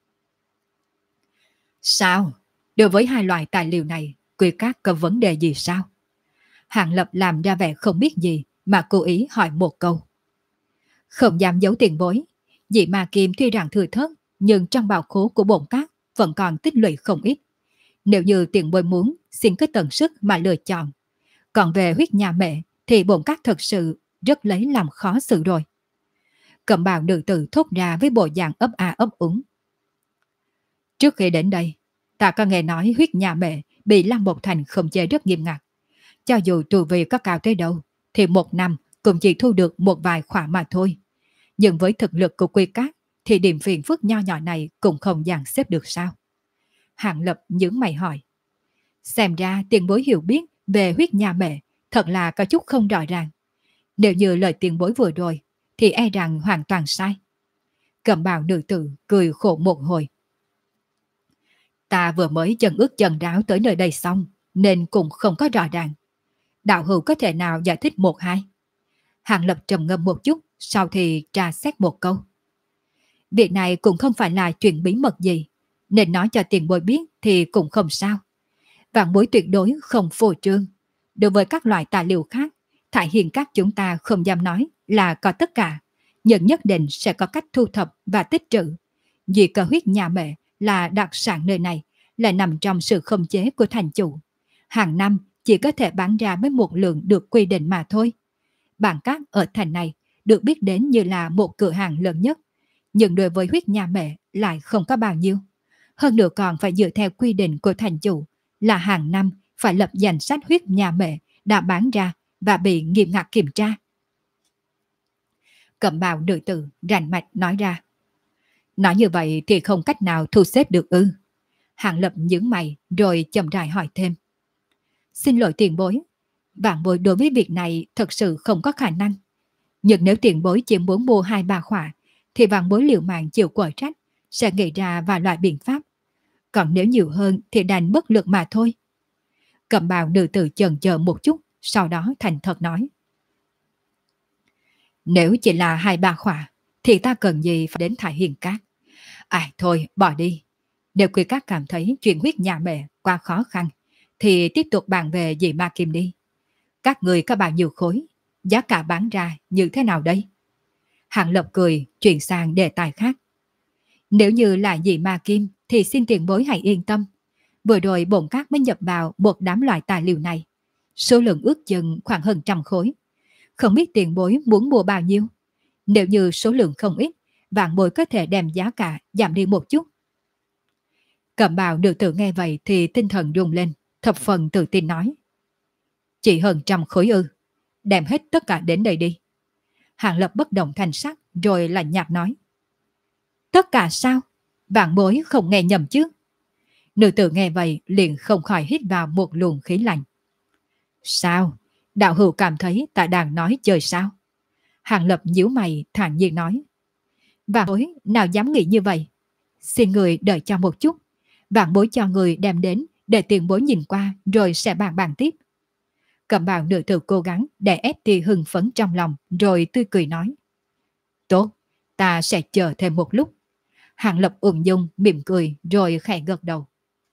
Sao? Đối với hai loại tài liệu này, quy các có vấn đề gì sao? Hàng Lập làm ra vẻ không biết gì mà cố ý hỏi một câu. Không dám giấu tiền bối, dị ma kim tuy rằng thừa thớt, nhưng trong bào khố của bổn các vẫn còn tích lũy không ít. Nếu như tiền bối muốn, xin cứ tận sức mà lựa chọn. Còn về huyết nhà mẹ thì bổn các thật sự rất lấy làm khó xử rồi. Cẩm bào nữ tử thốt ra với bộ dạng ấp a ấp úng. Trước khi đến đây, ta có nghe nói huyết nhà mẹ bị Lam Bộc Thành khống chế rất nghiêm ngặt. Cho dù tu vi có cao tới đâu, thì một năm cũng chỉ thu được một vài khỏa mà thôi. Nhưng với thực lực của quy các, thì điểm phiền phức nho nhỏ này cũng không dàn xếp được sao? Hàng Lập nhướng mày hỏi. Xem ra tiền bối hiểu biết về huyết nhà mẹ thật là có chút không rõ ràng. Nếu như lời tiền bối vừa rồi, thì e rằng hoàn toàn sai. Cẩm bào nữ tử cười khổ một hồi. Ta vừa mới chân ướt chân ráo tới nơi đây xong, nên cũng không có rõ ràng. Đạo hữu có thể nào giải thích một hai? Hàng Lập trầm ngâm một chút, sau thì tra xét một câu. Việc này cũng không phải là chuyện bí mật gì, nên nói cho tiền bối biết thì cũng không sao. Vạn bối tuyệt đối không phô trương. Đối với các loại tài liệu khác, Thải Hiền các chúng ta không dám nói là có tất cả, nhưng nhất định sẽ có cách thu thập và tích trữ. Vì cờ huyết nhà mẹ là đặc sản nơi này, lại nằm trong sự khống chế của thành chủ. Hàng năm chỉ có thể bán ra với một lượng được quy định mà thôi. Bản cát ở thành này được biết đến như là một cửa hàng lớn nhất, nhưng đối với huyết nhà mẹ lại không có bao nhiêu. Hơn nữa còn phải dựa theo quy định của thành chủ là hàng năm phải lập danh sách huyết nhà mẹ đã bán ra và bị nghiêm ngặt kiểm tra. Cẩm bào nữ tử rành mạch nói ra. Nói như vậy thì không cách nào thu xếp được ư? Hàng Lập nhướng mày rồi chậm rãi hỏi thêm. Xin lỗi tiền bối, vạn bối đối với việc này thật sự không có khả năng. Nhưng nếu tiền bối chỉ muốn mua 2-3 khỏa, thì vạn bối liều mạng chịu quở trách, sẽ nghĩ ra vài loại biện pháp. Còn nếu nhiều hơn thì đành bất lực mà thôi. Cẩm bào nữ tử chần chờ một chút, sau đó thành thật nói. Nếu chỉ là 2-3 khỏa, thì ta cần gì phải đến Thải Hiền Các? Thôi, bỏ đi. Nếu quý các cảm thấy chuyện huyết nhà mẹ quá khó khăn, thì tiếp tục bàn về dị ma kim đi. Các người có bao nhiêu khối, giá cả bán ra như thế nào đây? Hàng Lập cười, chuyển sang đề tài khác. Nếu như là dị ma kim, thì xin tiền bối hãy yên tâm. Vừa rồi bổn các mới nhập vào một đám loại tài liệu này. Số lượng ước chừng khoảng hơn 100 khối. Không biết tiền bối muốn mua bao nhiêu? Nếu như số lượng không ít, vạn bối có thể đem giá cả giảm đi một chút. Cẩm bào nữ tử nghe vậy thì tinh thần rung lên, thập phần tự tin nói. Chỉ hơn 100 khối ư? Đem hết tất cả đến đây đi. Hàng Lập bất động thành sắc rồi lạnh nhạt nói. Tất cả sao? Vạn bối không nghe nhầm chứ? Nữ tử nghe vậy liền không khỏi hít vào một luồng khí lạnh. Sao? Đạo hữu cảm thấy ta đang nói chơi sao? Hàng Lập nhíu mày thản nhiên nói. Vạn bối nào dám nghĩ như vậy? Xin người đợi cho một chút. Vạn bối cho người đem đến để tiền bối nhìn qua rồi sẽ bàn tiếp. Cẩm bào nữ tử cố gắng để ép tia hưng phấn trong lòng rồi tươi cười nói. Tốt, ta sẽ chờ thêm một lúc. Hàng Lập ung dung mỉm cười rồi khẽ gật đầu.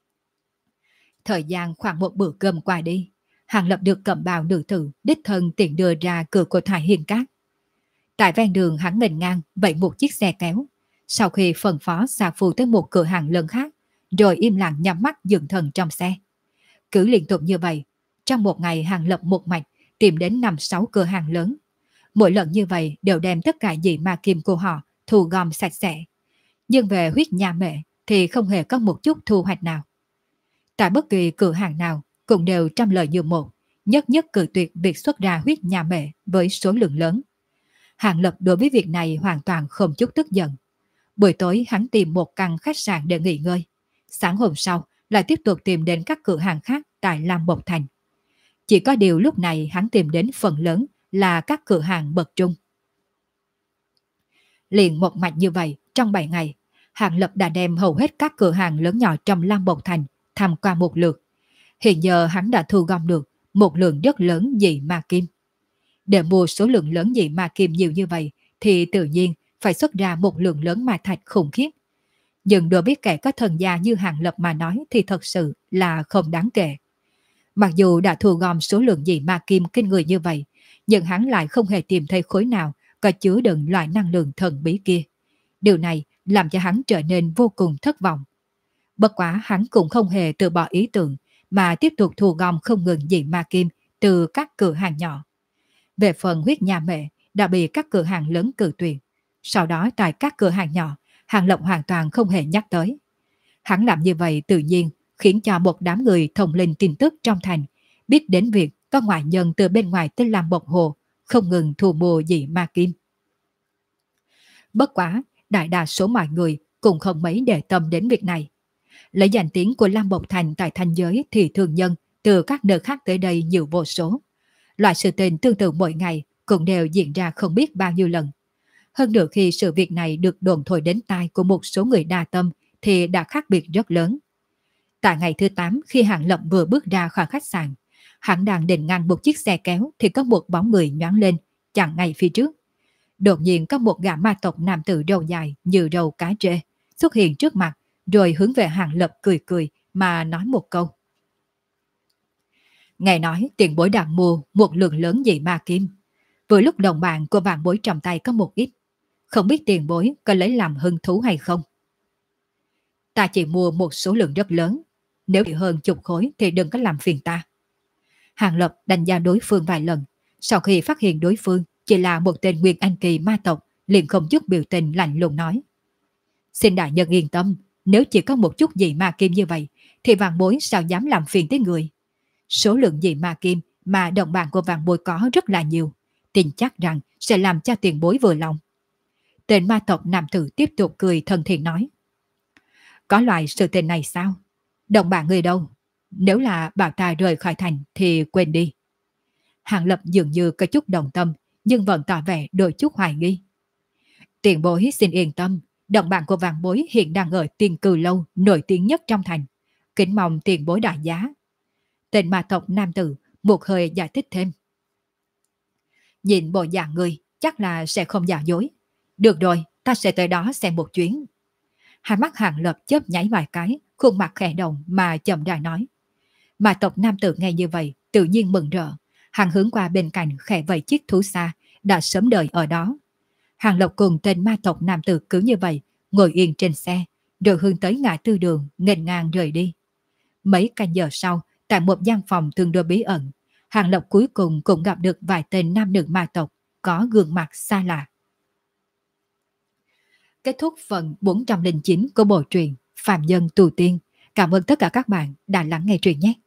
Thời gian khoảng một bữa cơm qua đi, Hàng Lập được cẩm bào nữ tử đích thân tiện đưa ra cửa của Thải Hiền Các. Tại ven đường hắn nghênh ngang vẫy một chiếc xe kéo. Sau khi phân phó xà phu tới một cửa hàng lớn khác, rồi im lặng nhắm mắt dừng thần trong xe. Cứ liên tục như vậy, trong một ngày Hàng Lập một mạch tìm đến 5-6 cửa hàng lớn. Mỗi lần như vậy đều đem tất cả dị ma kim của họ thu gom sạch sẽ. Nhưng về huyết nhà mẹ thì không hề có một chút thu hoạch nào. Tại bất kỳ cửa hàng nào cũng đều trăm lời như một, nhất nhất cự tuyệt việc xuất ra huyết nhà mẹ với số lượng lớn. Hàng Lập đối với việc này hoàn toàn không chút tức giận. Buổi tối hắn tìm một căn khách sạn để nghỉ ngơi. Sáng hôm sau lại tiếp tục tìm đến các cửa hàng khác tại Lam Bộc Thành. Chỉ có điều lúc này hắn tìm đến phần lớn là các cửa hàng bậc trung. Liền một mạch như vậy, trong 7 ngày, Hàng Lập đã đem hầu hết các cửa hàng lớn nhỏ trong Lam Bộc Thành tham qua một lượt. Hiện giờ hắn đã thu gom được một lượng rất lớn dị ma kim. Để mua số lượng lớn dị ma kim nhiều như vậy thì tự nhiên phải xuất ra một lượng lớn ma thạch khủng khiếp. Nhưng đối với kẻ có thần gia như Hàng Lập mà nói thì thật sự là không đáng kể. Mặc dù đã thu gom số lượng dị ma kim kinh người như vậy, nhưng hắn lại không hề tìm thấy khối nào có chứa đựng loại năng lượng thần bí kia. Điều này làm cho hắn trở nên vô cùng thất vọng. Bất quá hắn cũng không hề từ bỏ ý tưởng mà tiếp tục thu gom không ngừng dị ma kim từ các cửa hàng nhỏ. Về phần huyết nhà mẹ đã bị các cửa hàng lớn cự tuyệt. Sau đó tại các cửa hàng nhỏ, Hàng Lập hoàn toàn không hề nhắc tới. Hắn làm như vậy tự nhiên khiến cho một đám người thông linh tin tức trong thành biết đến việc có ngoại nhân từ bên ngoài tới làm bộc hồ không ngừng thu mua dị ma kim. Bất quá, đại đa số mọi người cũng không mấy để tâm đến việc này. Lấy danh tiếng của Lam Bộc Thành tại thành giới thì thường nhân từ các nơi khác tới đây nhiều vô số. Loại sự tình tương tự mỗi ngày cũng đều diễn ra không biết bao nhiêu lần. Hơn nữa khi sự việc này được đồn thổi đến tai của một số người đa tâm thì đã khác biệt rất lớn. Tại ngày thứ 8 khi Hàng Lập vừa bước ra khỏi khách sạn, hắn đang định ngăn một chiếc xe kéo thì có một bóng người nhoáng lên, chặn ngay phía trước. Đột nhiên có một gã ma tộc nam tử râu dài như râu cá trê xuất hiện trước mặt, rồi hướng về Hàng Lập cười cười mà nói một câu. Nghe nói tiền bối đang mua một lượng lớn dị ma kim. Vừa lúc đồng bạn của vạn bối trong tay có một ít, không biết tiền bối có lấy làm hứng thú hay không? Ta chỉ mua một số lượng rất lớn, nếu bị hơn chục khối thì đừng có làm phiền ta. Hàng Lập đánh giá đối phương vài lần, sau khi phát hiện đối phương chỉ là một tên Nguyên Anh kỳ ma tộc, liền không chút biểu tình lạnh lùng nói. Xin đại nhân yên tâm, nếu chỉ có một chút dị ma kim như vậy, thì vạn bối sao dám làm phiền tới người. Số lượng dị ma kim mà đồng bạn của vạn bối có rất là nhiều, tin chắc rằng sẽ làm cho tiền bối vừa lòng. Tên ma tộc nam tử tiếp tục cười thân thiện nói. Có loại sự tình này sao? Đồng bạn người đâu? Nếu là bảo ta rời khỏi thành thì quên đi. Hàng Lập dường như có chút đồng tâm, nhưng vẫn tỏ vẻ đôi chút hoài nghi. Tiền bối xin yên tâm, đồng bạn của vạn bối hiện đang ở Tiên Cừ Lâu nổi tiếng nhất trong thành. Kính mong tiền bối đại giá. Tên ma tộc nam tử một hơi giải thích thêm. Nhìn bộ dạng người chắc là sẽ không giả dối. Được rồi, ta sẽ tới đó xem một chuyến. Hai mắt Hàng Lập chớp nháy vài cái, khuôn mặt khẽ động mà chậm rãi nói. Ma tộc nam tử nghe như vậy tự nhiên mừng rỡ. Hàng hướng qua bên cạnh khẽ vẫy chiếc thú xa đã sớm đợi ở đó. Hàng Lập cùng tên ma tộc nam tử cứ như vậy ngồi yên trên xe, rồi hướng tới ngã tư đường nghênh ngang rời đi. Mấy canh giờ sau, tại một gian phòng tương đối bí ẩn, Hàng Lập cuối cùng cũng gặp được vài tên nam nữ ma tộc có gương mặt xa lạ. Kết thúc phần 409 của bộ truyện Phàm Nhân Tu Tiên. Cảm ơn tất cả các bạn đã lắng nghe truyện nhé.